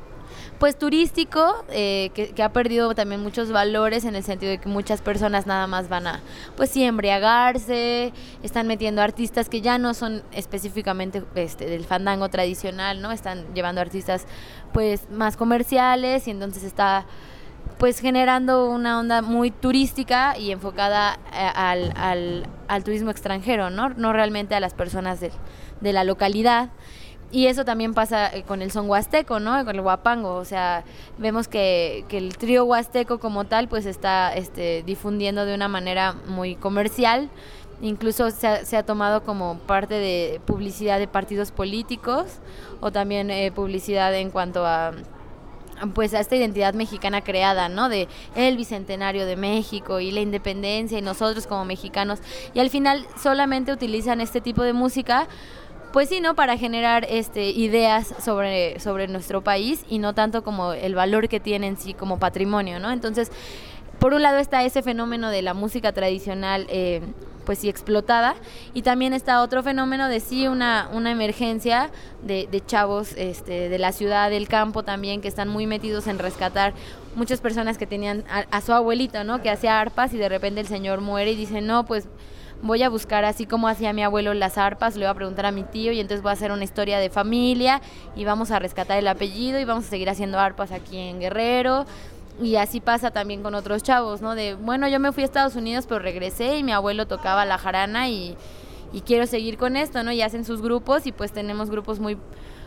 pues turístico, eh, que, que ha perdido también muchos valores en el sentido de que muchas personas nada más van a, pues sí, embriagarse, están metiendo artistas que ya no son específicamente este, del fandango tradicional, ¿no? Están llevando artistas pues más comerciales y entonces está pues generando una onda muy turística y enfocada a, al, al, al turismo extranjero, ¿no? No realmente a las personas de, de la localidad. Y eso también pasa con el son huasteco, ¿no? Con el huapango, o sea, vemos que, que el trío huasteco como tal pues está este, difundiendo de una manera muy comercial, incluso se ha, se ha tomado como parte de publicidad de partidos políticos o también eh, publicidad en cuanto a pues a esta identidad mexicana creada, ¿no? De el bicentenario de México y la independencia y nosotros como mexicanos, y al final solamente utilizan este tipo de música pues sí, ¿no? Para generar este ideas sobre, sobre nuestro país y no tanto como el valor que tiene en sí como patrimonio, ¿no? Entonces, por un lado está ese fenómeno de la música tradicional eh, pues sí explotada, y también está otro fenómeno de sí una, una emergencia de, de chavos este, de la ciudad, del campo también, que están muy metidos en rescatar muchas personas que tenían a, a su abuelito, ¿no? Que hacía arpas y de repente el señor muere y dice, no, pues voy a buscar así como hacía mi abuelo las arpas, le voy a preguntar a mi tío y entonces voy a hacer una historia de familia y vamos a rescatar el apellido y vamos a seguir haciendo arpas aquí en Guerrero. Y así pasa también con otros chavos, ¿no? De, bueno, yo me fui a Estados Unidos, pero regresé y mi abuelo tocaba la jarana y, y quiero seguir con esto, ¿no? Y hacen sus grupos y pues tenemos grupos muy,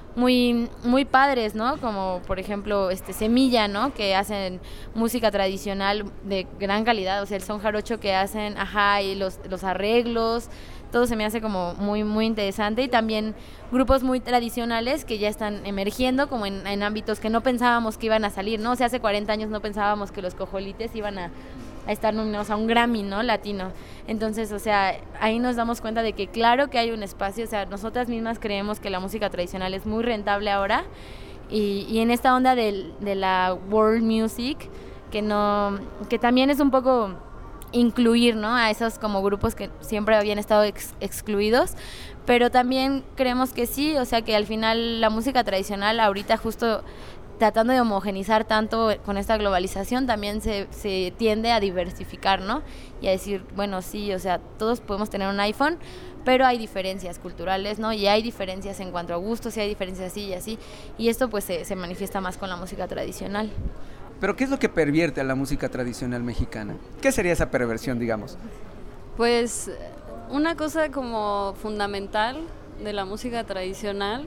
muy, muy padres, ¿no? Como, por ejemplo, este Semilla, ¿no? Que hacen música tradicional de gran calidad, o sea, el son jarocho que hacen, ajá, y los, los arreglos, todo se me hace como muy, muy interesante, y también grupos muy tradicionales que ya están emergiendo como en, en ámbitos que no pensábamos que iban a salir, ¿no? O sea, hace cuarenta años no pensábamos que los cojolites iban a, a estar nominados a un Grammy, ¿no? Latino. Entonces, o sea, ahí nos damos cuenta de que claro que hay un espacio, o sea, nosotras mismas creemos que la música tradicional es muy rentable ahora, y, y en esta onda de, de la world music, que no, que también es un poco incluir, ¿no? A esos como grupos que siempre habían estado ex- excluidos, pero también creemos que sí, o sea que al final la música tradicional ahorita justo tratando de homogenizar tanto con esta globalización también se, se tiende a diversificar, ¿no? Y a decir, bueno, sí, o sea, todos podemos tener un iPhone, pero hay diferencias culturales, ¿no? Y hay diferencias en cuanto a gustos, y hay diferencias así y así, y esto pues se, se manifiesta más con la música tradicional. ¿Pero qué es lo que pervierte a la música tradicional mexicana? ¿Qué sería esa perversión, digamos? Pues una cosa como fundamental de la música tradicional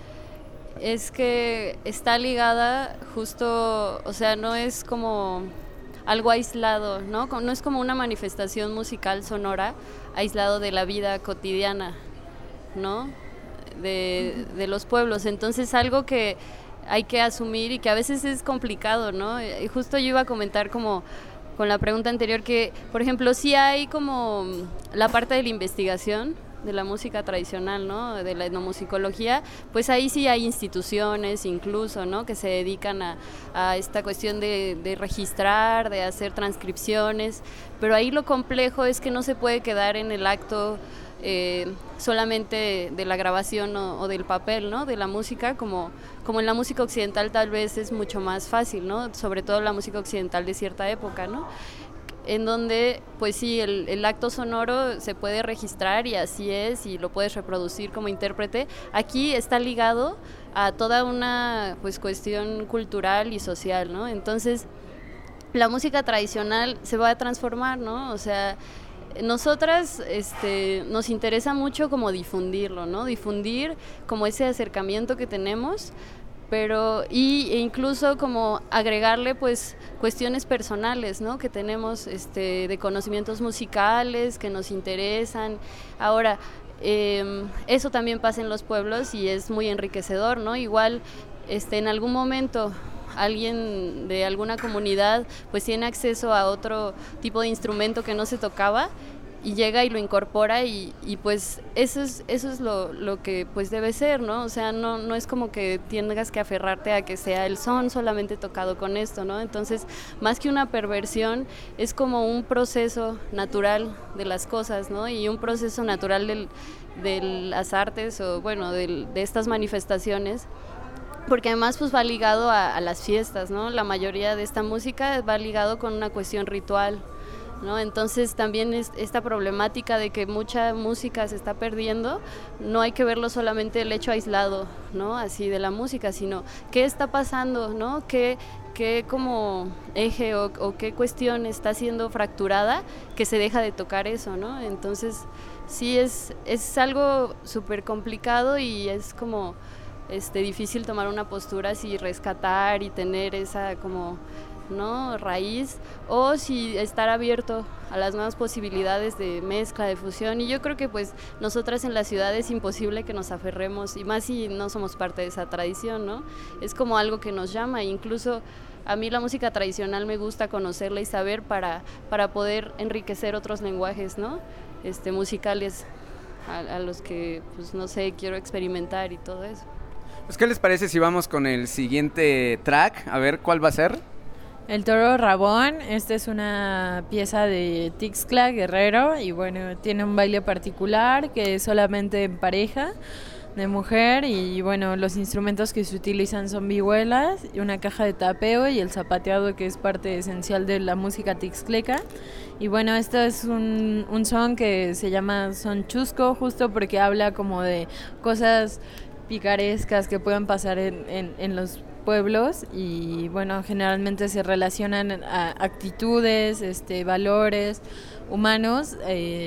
es que está ligada justo, o sea, no es como algo aislado, ¿no? No es como una manifestación musical sonora aislado de la vida cotidiana, ¿no? De, de los pueblos. Entonces, algo que hay que asumir y que a veces es complicado, ¿no? Y justo yo iba a comentar como con la pregunta anterior que, por ejemplo, sí hay como la parte de la investigación de la música tradicional, ¿no? De la etnomusicología, pues ahí sí hay instituciones incluso, ¿no? Que se dedican a, a esta cuestión de, de registrar, de hacer transcripciones, pero ahí lo complejo es que no se puede quedar en el acto Eh, solamente de la grabación o, o del papel, ¿no? De la música, como, como en la música occidental tal vez es mucho más fácil, ¿no? Sobre todo la música occidental de cierta época, ¿no? En donde, pues sí, el, el acto sonoro se puede registrar y así es, y lo puedes reproducir como intérprete. Aquí está ligado a toda una, pues, cuestión cultural y social, ¿no? Entonces, la música tradicional se va a transformar, ¿no? O sea, nosotras este, nos interesa mucho como difundirlo, ¿no? Difundir como ese acercamiento que tenemos, pero y, e incluso como agregarle pues cuestiones personales, ¿no? Que tenemos este, de conocimientos musicales que nos interesan. Ahora, eh, eso también pasa en los pueblos y es muy enriquecedor, ¿no? Igual este, en algún momento alguien de alguna comunidad pues tiene acceso a otro tipo de instrumento que no se tocaba y llega y lo incorpora y, y pues eso es eso es lo, lo que pues debe ser, ¿no? O sea, no, no es como que tengas que aferrarte a que sea el son solamente tocado con esto, ¿no? Entonces, más que una perversión, es como un proceso natural de las cosas, ¿no? Y un proceso natural del, de las artes o bueno, del, de estas manifestaciones, porque además pues va ligado a, a las fiestas, ¿no? La mayoría de esta música va ligado con una cuestión ritual, ¿no? Entonces también es esta problemática de que mucha música se está perdiendo, no hay que verlo solamente el hecho aislado, ¿no? Así de la música, sino qué está pasando, ¿no? ¿Qué, qué como eje o, o qué cuestión está siendo fracturada que se deja de tocar eso, ¿no? Entonces sí es, es algo súper complicado y es como Este, difícil tomar una postura así, rescatar y tener esa como, ¿no? raíz, o si estar abierto a las nuevas posibilidades de mezcla, de fusión, y yo creo que pues nosotras en la ciudad es imposible que nos aferremos, y más si no somos parte de esa tradición, ¿no? Es como algo que nos llama, incluso a mí la música tradicional me gusta conocerla y saber para, para poder enriquecer otros lenguajes, ¿no? Este, musicales a, a los que, pues no sé, quiero experimentar y todo eso. Pues, ¿qué les parece si vamos con el siguiente track? A ver, ¿cuál va a ser? El Toro Rabón. Esta es una pieza de Tixcla Guerrero y bueno, tiene un baile particular que es solamente en pareja de mujer y bueno, los instrumentos que se utilizan son vihuelas y una caja de tapeo y el zapateado, que es parte esencial de la música tixcleca. Y bueno, esto es un, un son que se llama son chusco, justo porque habla como de cosas picarescas que puedan pasar en, en, en los pueblos y bueno, generalmente se relacionan a actitudes, este, valores humanos,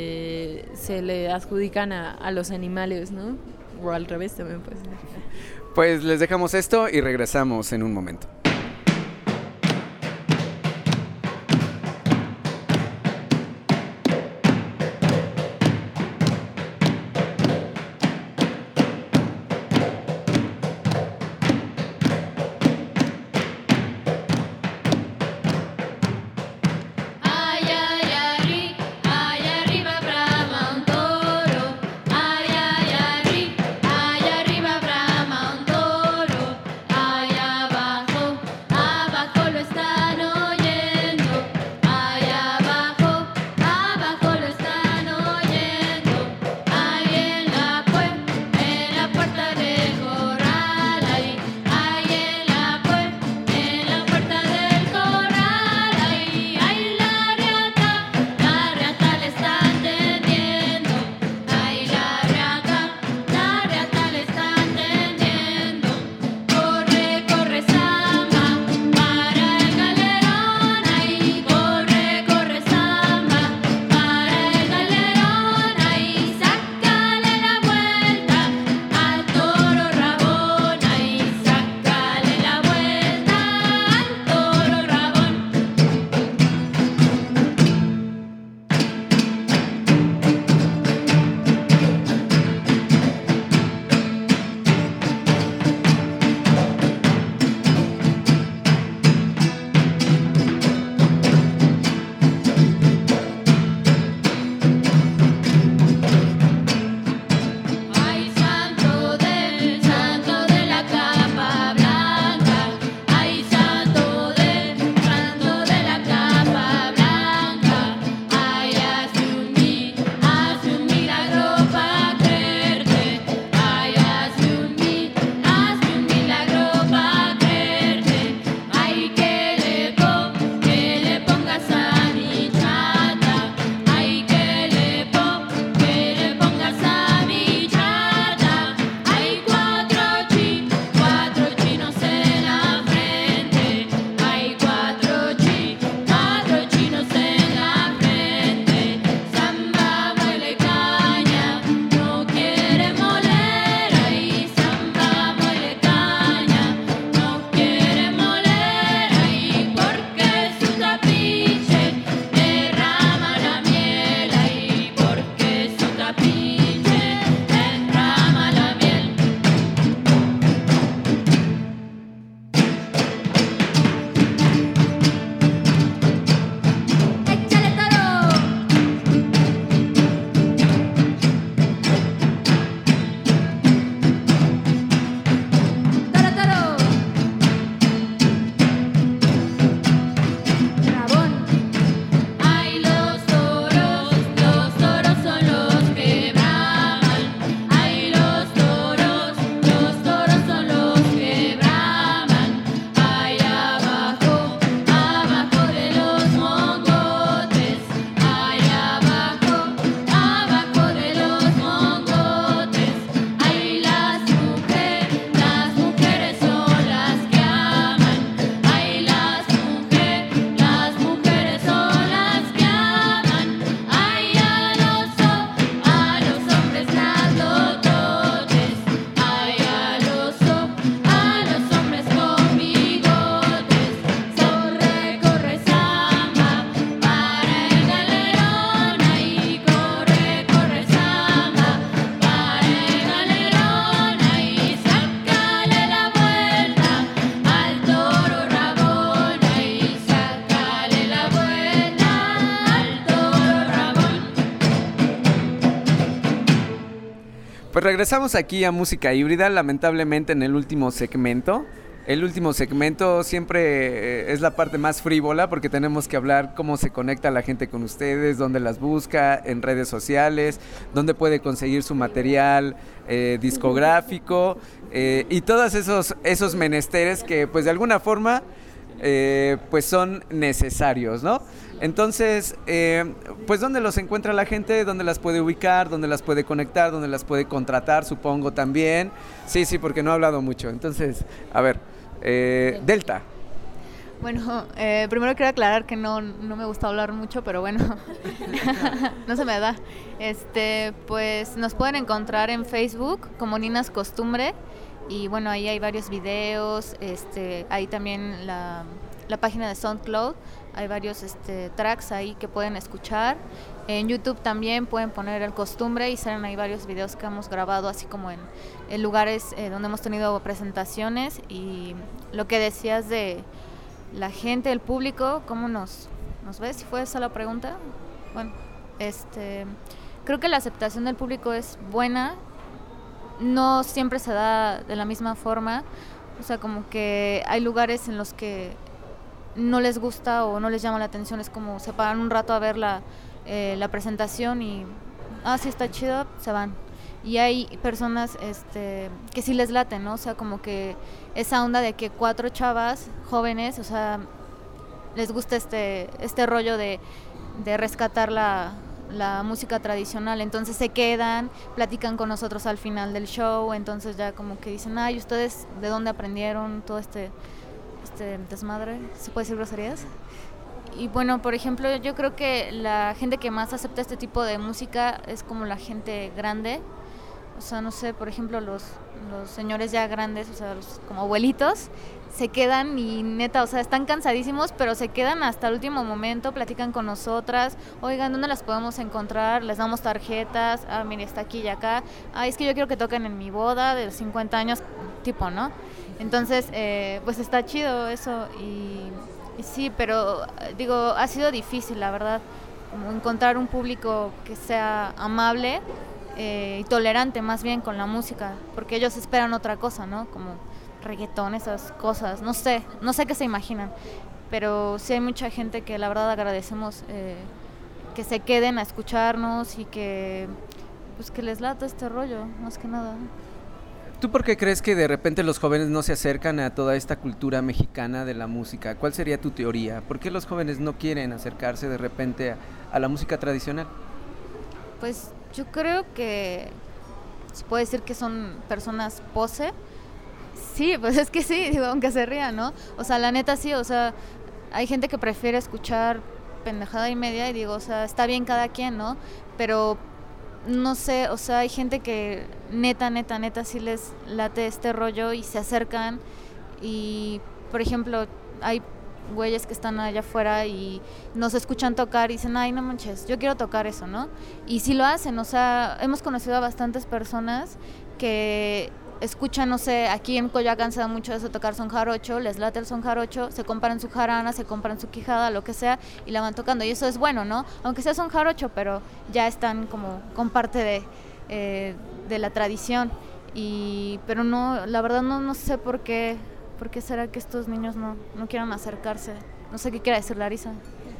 eh, se le adjudican a, a los animales, ¿no? O al revés también puede ser. Pues les dejamos esto y regresamos en un momento. Allá abajo Pues regresamos aquí a Música Híbrida, lamentablemente en el último segmento. El último segmento siempre es la parte más frívola porque tenemos que hablar cómo se conecta la gente con ustedes, dónde las busca, en redes sociales, dónde puede conseguir su material eh, discográfico eh, y todos esos, esos menesteres que pues de alguna forma eh, pues son necesarios, ¿no? Entonces, eh, pues ¿dónde los encuentra la gente? ¿Dónde las puede ubicar? ¿Dónde las puede conectar? ¿Dónde las puede contratar? Supongo también. Sí, sí, porque no he hablado mucho. Entonces, a ver, eh, Delta. Bueno, eh, primero quiero aclarar que no, no me gusta hablar mucho, pero bueno, no se me da. Este, pues nos pueden encontrar en Facebook como Ninas Costumbre y bueno, ahí hay varios videos, este, ahí también la, la página de SoundCloud. Hay varios este, tracks ahí que pueden escuchar. En YouTube también pueden poner El Costumbre y salen ahí varios videos que hemos grabado, así como en, en lugares eh, donde hemos tenido presentaciones. Y lo que decías de la gente, el público, ¿cómo nos, nos ves? Si fue esa la pregunta. Bueno, este, creo que la aceptación del público es buena. No siempre se da de la misma forma. O sea, como que hay lugares en los que no les gusta o no les llama la atención, es como se paran un rato a ver la, eh, la presentación y ah, sí está chido, se van. Y hay personas este, que sí les late, ¿no? O sea, como que esa onda de que cuatro chavas jóvenes, o sea, les gusta este, este rollo de, de rescatar la, la música tradicional, entonces se quedan, platican con nosotros al final del show, entonces ya como que dicen, ay, ¿ustedes de dónde aprendieron todo este... este desmadre? ¿Se puede decir groserías? Y bueno, por ejemplo, yo creo que la gente que más acepta este tipo de música es como la gente grande. O sea, no sé, por ejemplo, los, los señores ya grandes, o sea, los, como abuelitos, se quedan y neta, o sea, están cansadísimos, pero se quedan hasta el último momento, platican con nosotras, oigan, ¿dónde las podemos encontrar? Les damos tarjetas, ah, mire, está aquí y acá, ah, es que yo quiero que toquen en mi boda de los cincuenta años, tipo, ¿no? Entonces, eh, pues está chido eso y, y sí, pero digo, ha sido difícil, la verdad, como encontrar un público que sea amable eh, y tolerante más bien con la música, porque ellos esperan otra cosa, ¿no? Como reggaetón, esas cosas, no sé, no sé qué se imaginan, pero sí hay mucha gente que la verdad agradecemos eh, que se queden a escucharnos y que, pues que les lata este rollo, más que nada. ¿Tú por qué crees que de repente los jóvenes no se acercan a toda esta cultura mexicana de la música? ¿Cuál sería tu teoría? ¿Por qué los jóvenes no quieren acercarse de repente a, a la música tradicional? Pues yo creo que se puede decir que son personas pose. Sí, pues es que sí, digo, aunque se rían, ¿no? O sea, la neta sí, o sea, hay gente que prefiere escuchar pendejada y media y digo, o sea, está bien cada quien, ¿no? Pero no sé, o sea, hay gente que neta, neta, neta sí les late este rollo y se acercan y, por ejemplo, hay güeyes que están allá afuera y nos escuchan tocar y dicen, ay, no manches, yo quiero tocar eso, ¿no? Y sí lo hacen, o sea, hemos conocido a bastantes personas que escuchan, no sé, aquí en Coyoacán se da mucho eso, tocar son jarocho, les late el son jarocho, se compran su jarana, se compran su quijada, lo que sea, y la van tocando, y eso es bueno, ¿no? Aunque sea son jarocho, pero ya están como con parte de, eh, de la tradición, y pero no, la verdad no, no sé por qué, por qué será que estos niños no, no quieran acercarse, no sé qué quiere decir Larisa.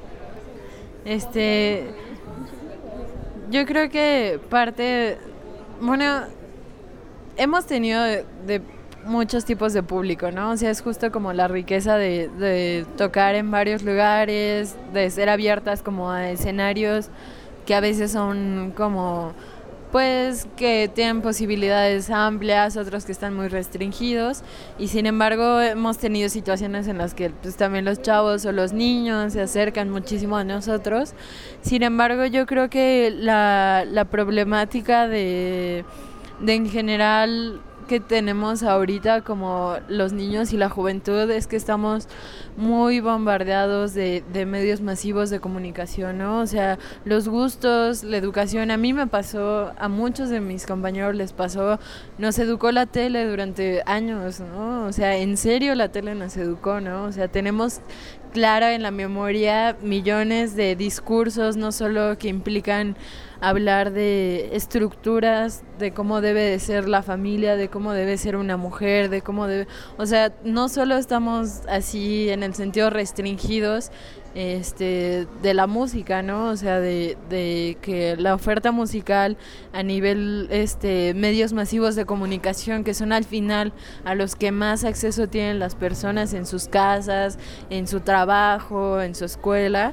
Este, yo creo que parte, bueno, hemos tenido de, de muchos tipos de público, ¿no? O sea, es justo como la riqueza de, de tocar en varios lugares, de ser abiertas como a escenarios que a veces son como, pues, que tienen posibilidades amplias, otros que están muy restringidos, y sin embargo hemos tenido situaciones en las que pues también los chavos o los niños se acercan muchísimo a nosotros. Sin embargo, yo creo que la, la problemática de... de en general que tenemos ahorita como los niños y la juventud es que estamos muy bombardeados de, de medios masivos de comunicación, ¿no? O sea, los gustos, la educación, a mí me pasó, a muchos de mis compañeros les pasó, nos educó la tele durante años, ¿no? O sea, en serio la tele nos educó, ¿no? O sea, tenemos clara en la memoria millones de discursos, no solo que implican hablar de estructuras, de cómo debe de ser la familia, de cómo debe ser una mujer, de cómo debe... O sea, no solo estamos así en el sentido restringidos este de la música, ¿no? O sea, de, de que la oferta musical a nivel este medios masivos de comunicación, que son al final a los que más acceso tienen las personas en sus casas, en su trabajo, en su escuela,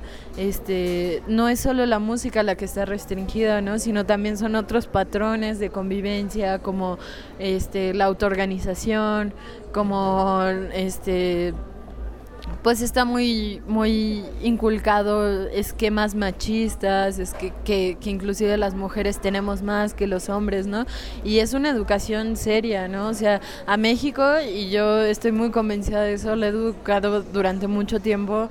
este no es solo la música la que está restringida, ¿no? Sino también son otros patrones de convivencia, como este la autoorganización, como este pues está muy muy inculcado esquemas machistas, es que, que, que inclusive las mujeres tenemos más que los hombres, ¿no? Y es una educación seria, ¿no? O sea, a México, y yo estoy muy convencida de eso, le he educado durante mucho tiempo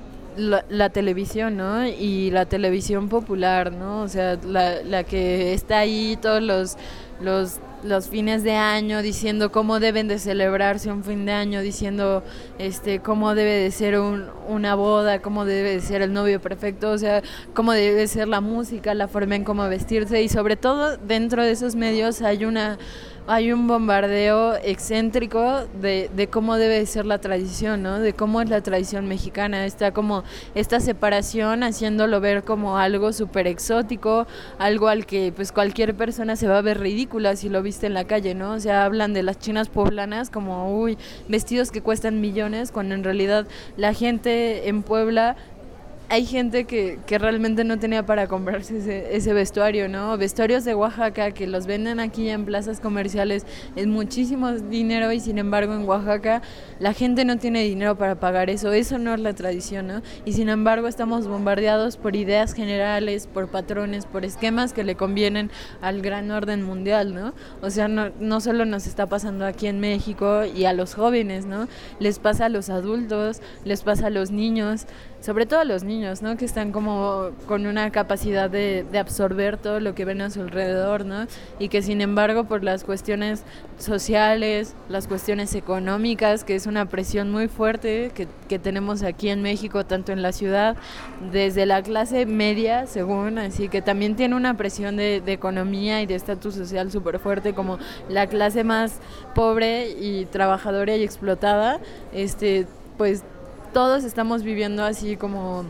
La, la televisión, ¿no? Y la televisión popular, ¿no? O sea, la, la que está ahí todos los, los, los fines de año diciendo cómo deben de celebrarse un fin de año, diciendo este cómo debe de ser un, una boda, cómo debe de ser el novio perfecto, o sea, cómo debe de ser la música, la forma en cómo vestirse, y sobre todo dentro de esos medios hay una hay un bombardeo excéntrico de, de cómo debe de ser la tradición, ¿no? De cómo es la tradición mexicana. Está como esta separación haciéndolo ver como algo súper exótico, algo al que pues cualquier persona se va a ver ridícula si lo viste en la calle, ¿no? O sea, hablan de las chinas poblanas como, uy, vestidos que cuestan millones, cuando en realidad la gente en Puebla... Hay gente que, que realmente no tenía para comprarse ese, ese vestuario, ¿no? Vestuarios de Oaxaca que los venden aquí en plazas comerciales es muchísimo dinero, y sin embargo en Oaxaca la gente no tiene dinero para pagar eso. Eso no es la tradición, ¿no? Y sin embargo estamos bombardeados por ideas generales, por patrones, por esquemas que le convienen al gran orden mundial, ¿no? O sea, no, no solo nos está pasando aquí en México y a los jóvenes, ¿no? Les pasa a los adultos, les pasa a los niños, sobre todo a los niños, ¿no? Que están como con una capacidad de, de absorber todo lo que ven a su alrededor, ¿no? Y que sin embargo por las cuestiones sociales, las cuestiones económicas, que es una presión muy fuerte que, que tenemos aquí en México, tanto en la ciudad, desde la clase media, según, así que también tiene una presión de, de economía y de estatus social súper fuerte, como la clase más pobre y trabajadora y explotada, este, pues todos estamos viviendo así como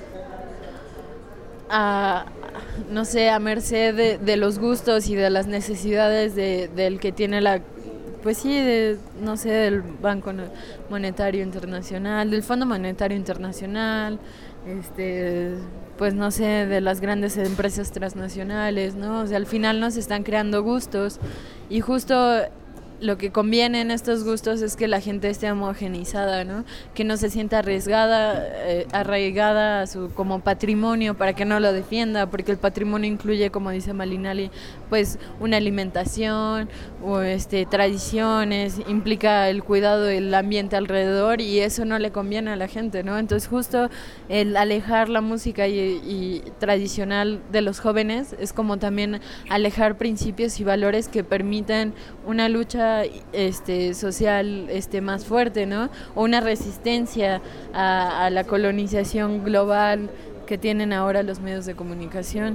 a, no sé, a merced de, de los gustos y de las necesidades de, del que tiene la, pues sí, de, no sé, del Banco Monetario Internacional, del Fondo Monetario Internacional, este, pues no sé, de las grandes empresas transnacionales, ¿no? O sea, al final nos están creando gustos, y justo lo que conviene en estos gustos es que la gente esté homogeneizada, ¿no? Que no se sienta arriesgada, eh, arraigada a su como patrimonio, para que no lo defienda, porque el patrimonio incluye, como dice Malinali, pues una alimentación o este tradiciones, implica el cuidado del ambiente alrededor, y eso no le conviene a la gente, ¿no? Entonces justo el alejar la música y, y tradicional de los jóvenes es como también alejar principios y valores que permitan una lucha este social este más fuerte, ¿no? O una resistencia a, a la colonización global que tienen ahora los medios de comunicación.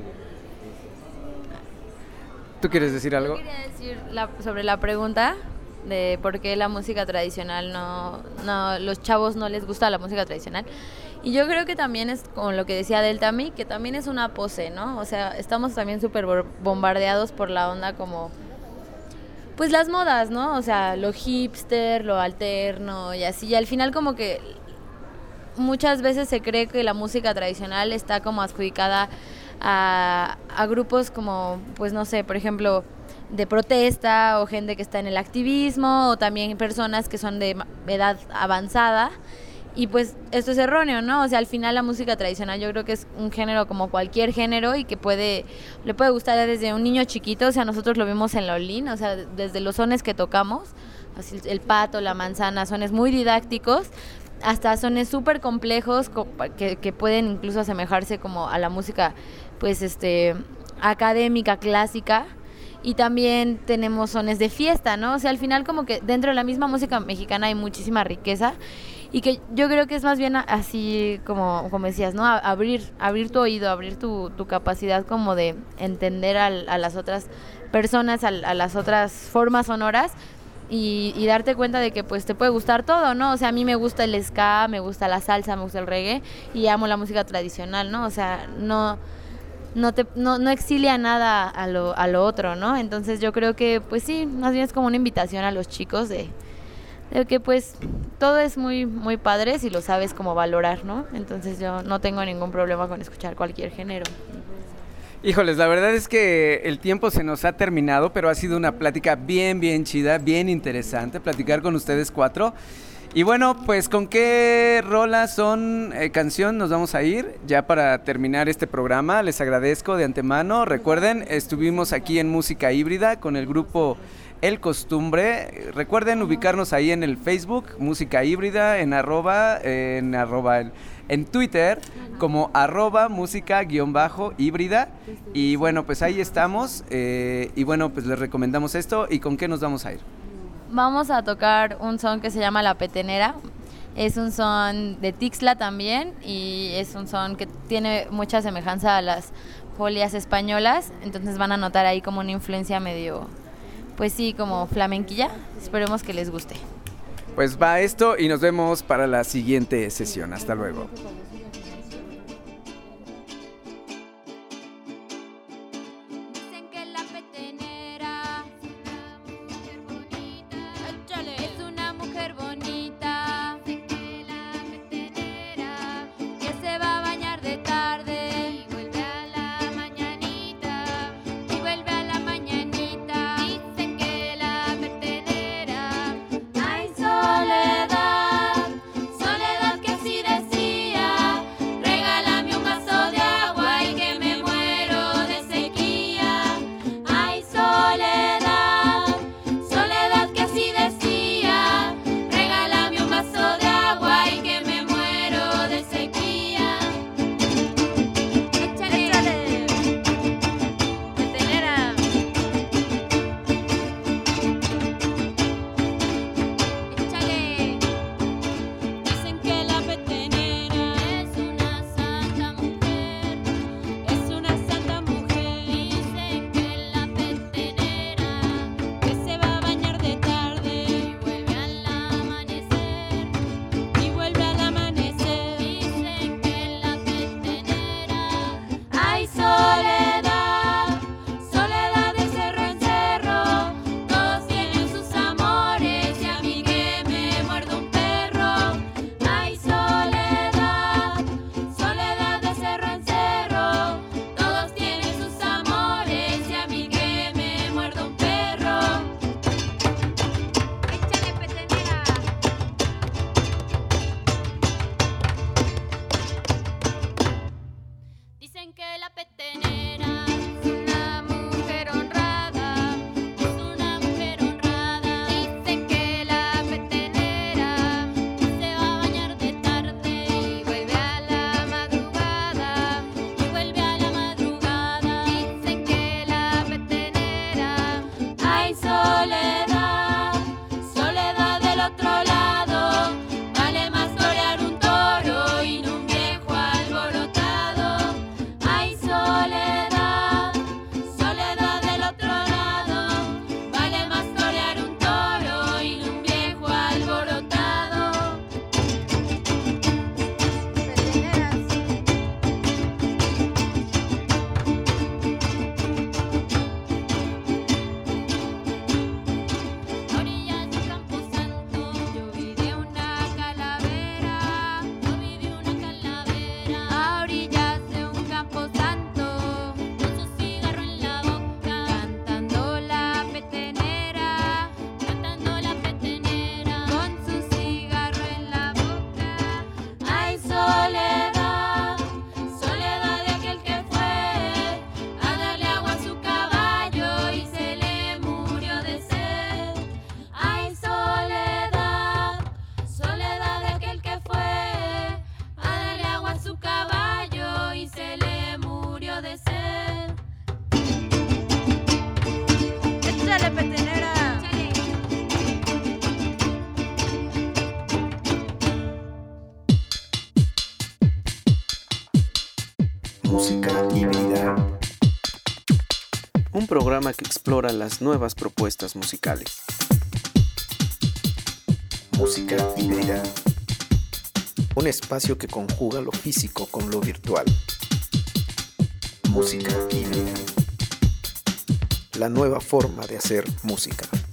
¿Tú quieres decir algo? Yo quería decir la, sobre la pregunta de por qué la música tradicional no, no, los chavos no les gusta la música tradicional. Y yo creo que también es con lo que decía Deltami, que también es una pose, ¿no? O sea, estamos también súper bombardeados por la onda como pues las modas, ¿no? O sea, lo hipster, lo alterno y así. Y al final como que muchas veces se cree que la música tradicional está como adjudicada a, a grupos como, pues no sé, por ejemplo, de protesta, o gente que está en el activismo, o también personas que son de edad avanzada. Y pues esto es erróneo, ¿no? O sea, al final la música tradicional yo creo que es un género como cualquier género, y que puede le puede gustar desde un niño chiquito. O sea, nosotros lo vimos en la Olin, o sea, desde los sones que tocamos, así el pato, la manzana, sones muy didácticos, hasta sones súper complejos que, que pueden incluso asemejarse como a la música, pues, este, académica, clásica. Y también tenemos sones de fiesta, ¿no? O sea, al final como que dentro de la misma música mexicana hay muchísima riqueza. y que yo creo que es más bien así como, como decías, ¿no? A- abrir, abrir tu oído, abrir tu, tu capacidad como de entender al, a las otras personas, a, a las otras formas sonoras y, y darte cuenta de que pues te puede gustar todo, ¿no? O sea, a mí me gusta el ska, me gusta la salsa, me gusta el reggae y amo la música tradicional, ¿no? O sea, no... No, te, no, no exilia nada a lo, a lo otro, ¿no? Entonces yo creo que, pues sí, más bien es como una invitación a los chicos de, de que pues todo es muy, muy padre si lo sabes como valorar, ¿no? Entonces yo no tengo ningún problema con escuchar cualquier género. Híjoles, la verdad es que el tiempo se nos ha terminado, pero ha sido una plática bien, bien chida, bien interesante, platicar con ustedes cuatro. Y bueno, pues ¿con qué rola son eh, canción nos vamos a ir? Ya para terminar este programa, les agradezco de antemano. Recuerden, estuvimos aquí en Música Híbrida con el grupo El Costumbre. Recuerden ubicarnos ahí en el Facebook, Música Híbrida, en arroba, en arroba, en, en Twitter, como arroba música guión bajo híbrida. Y bueno, pues ahí estamos. Eh, y bueno, pues les recomendamos esto. ¿Y con qué nos vamos a ir? Vamos a tocar un son que se llama La Petenera. Es un son de Tixla también y es un son que tiene mucha semejanza a las folias españolas, entonces van a notar ahí como una influencia medio, pues sí, como flamenquilla. Esperemos que les guste. Pues va esto y nos vemos para la siguiente sesión. Hasta luego. Soledad. Música Híbrida. Un programa que explora las nuevas propuestas musicales. Música Híbrida. Un espacio que conjuga lo físico con lo virtual. Música Híbrida. La nueva forma de hacer música.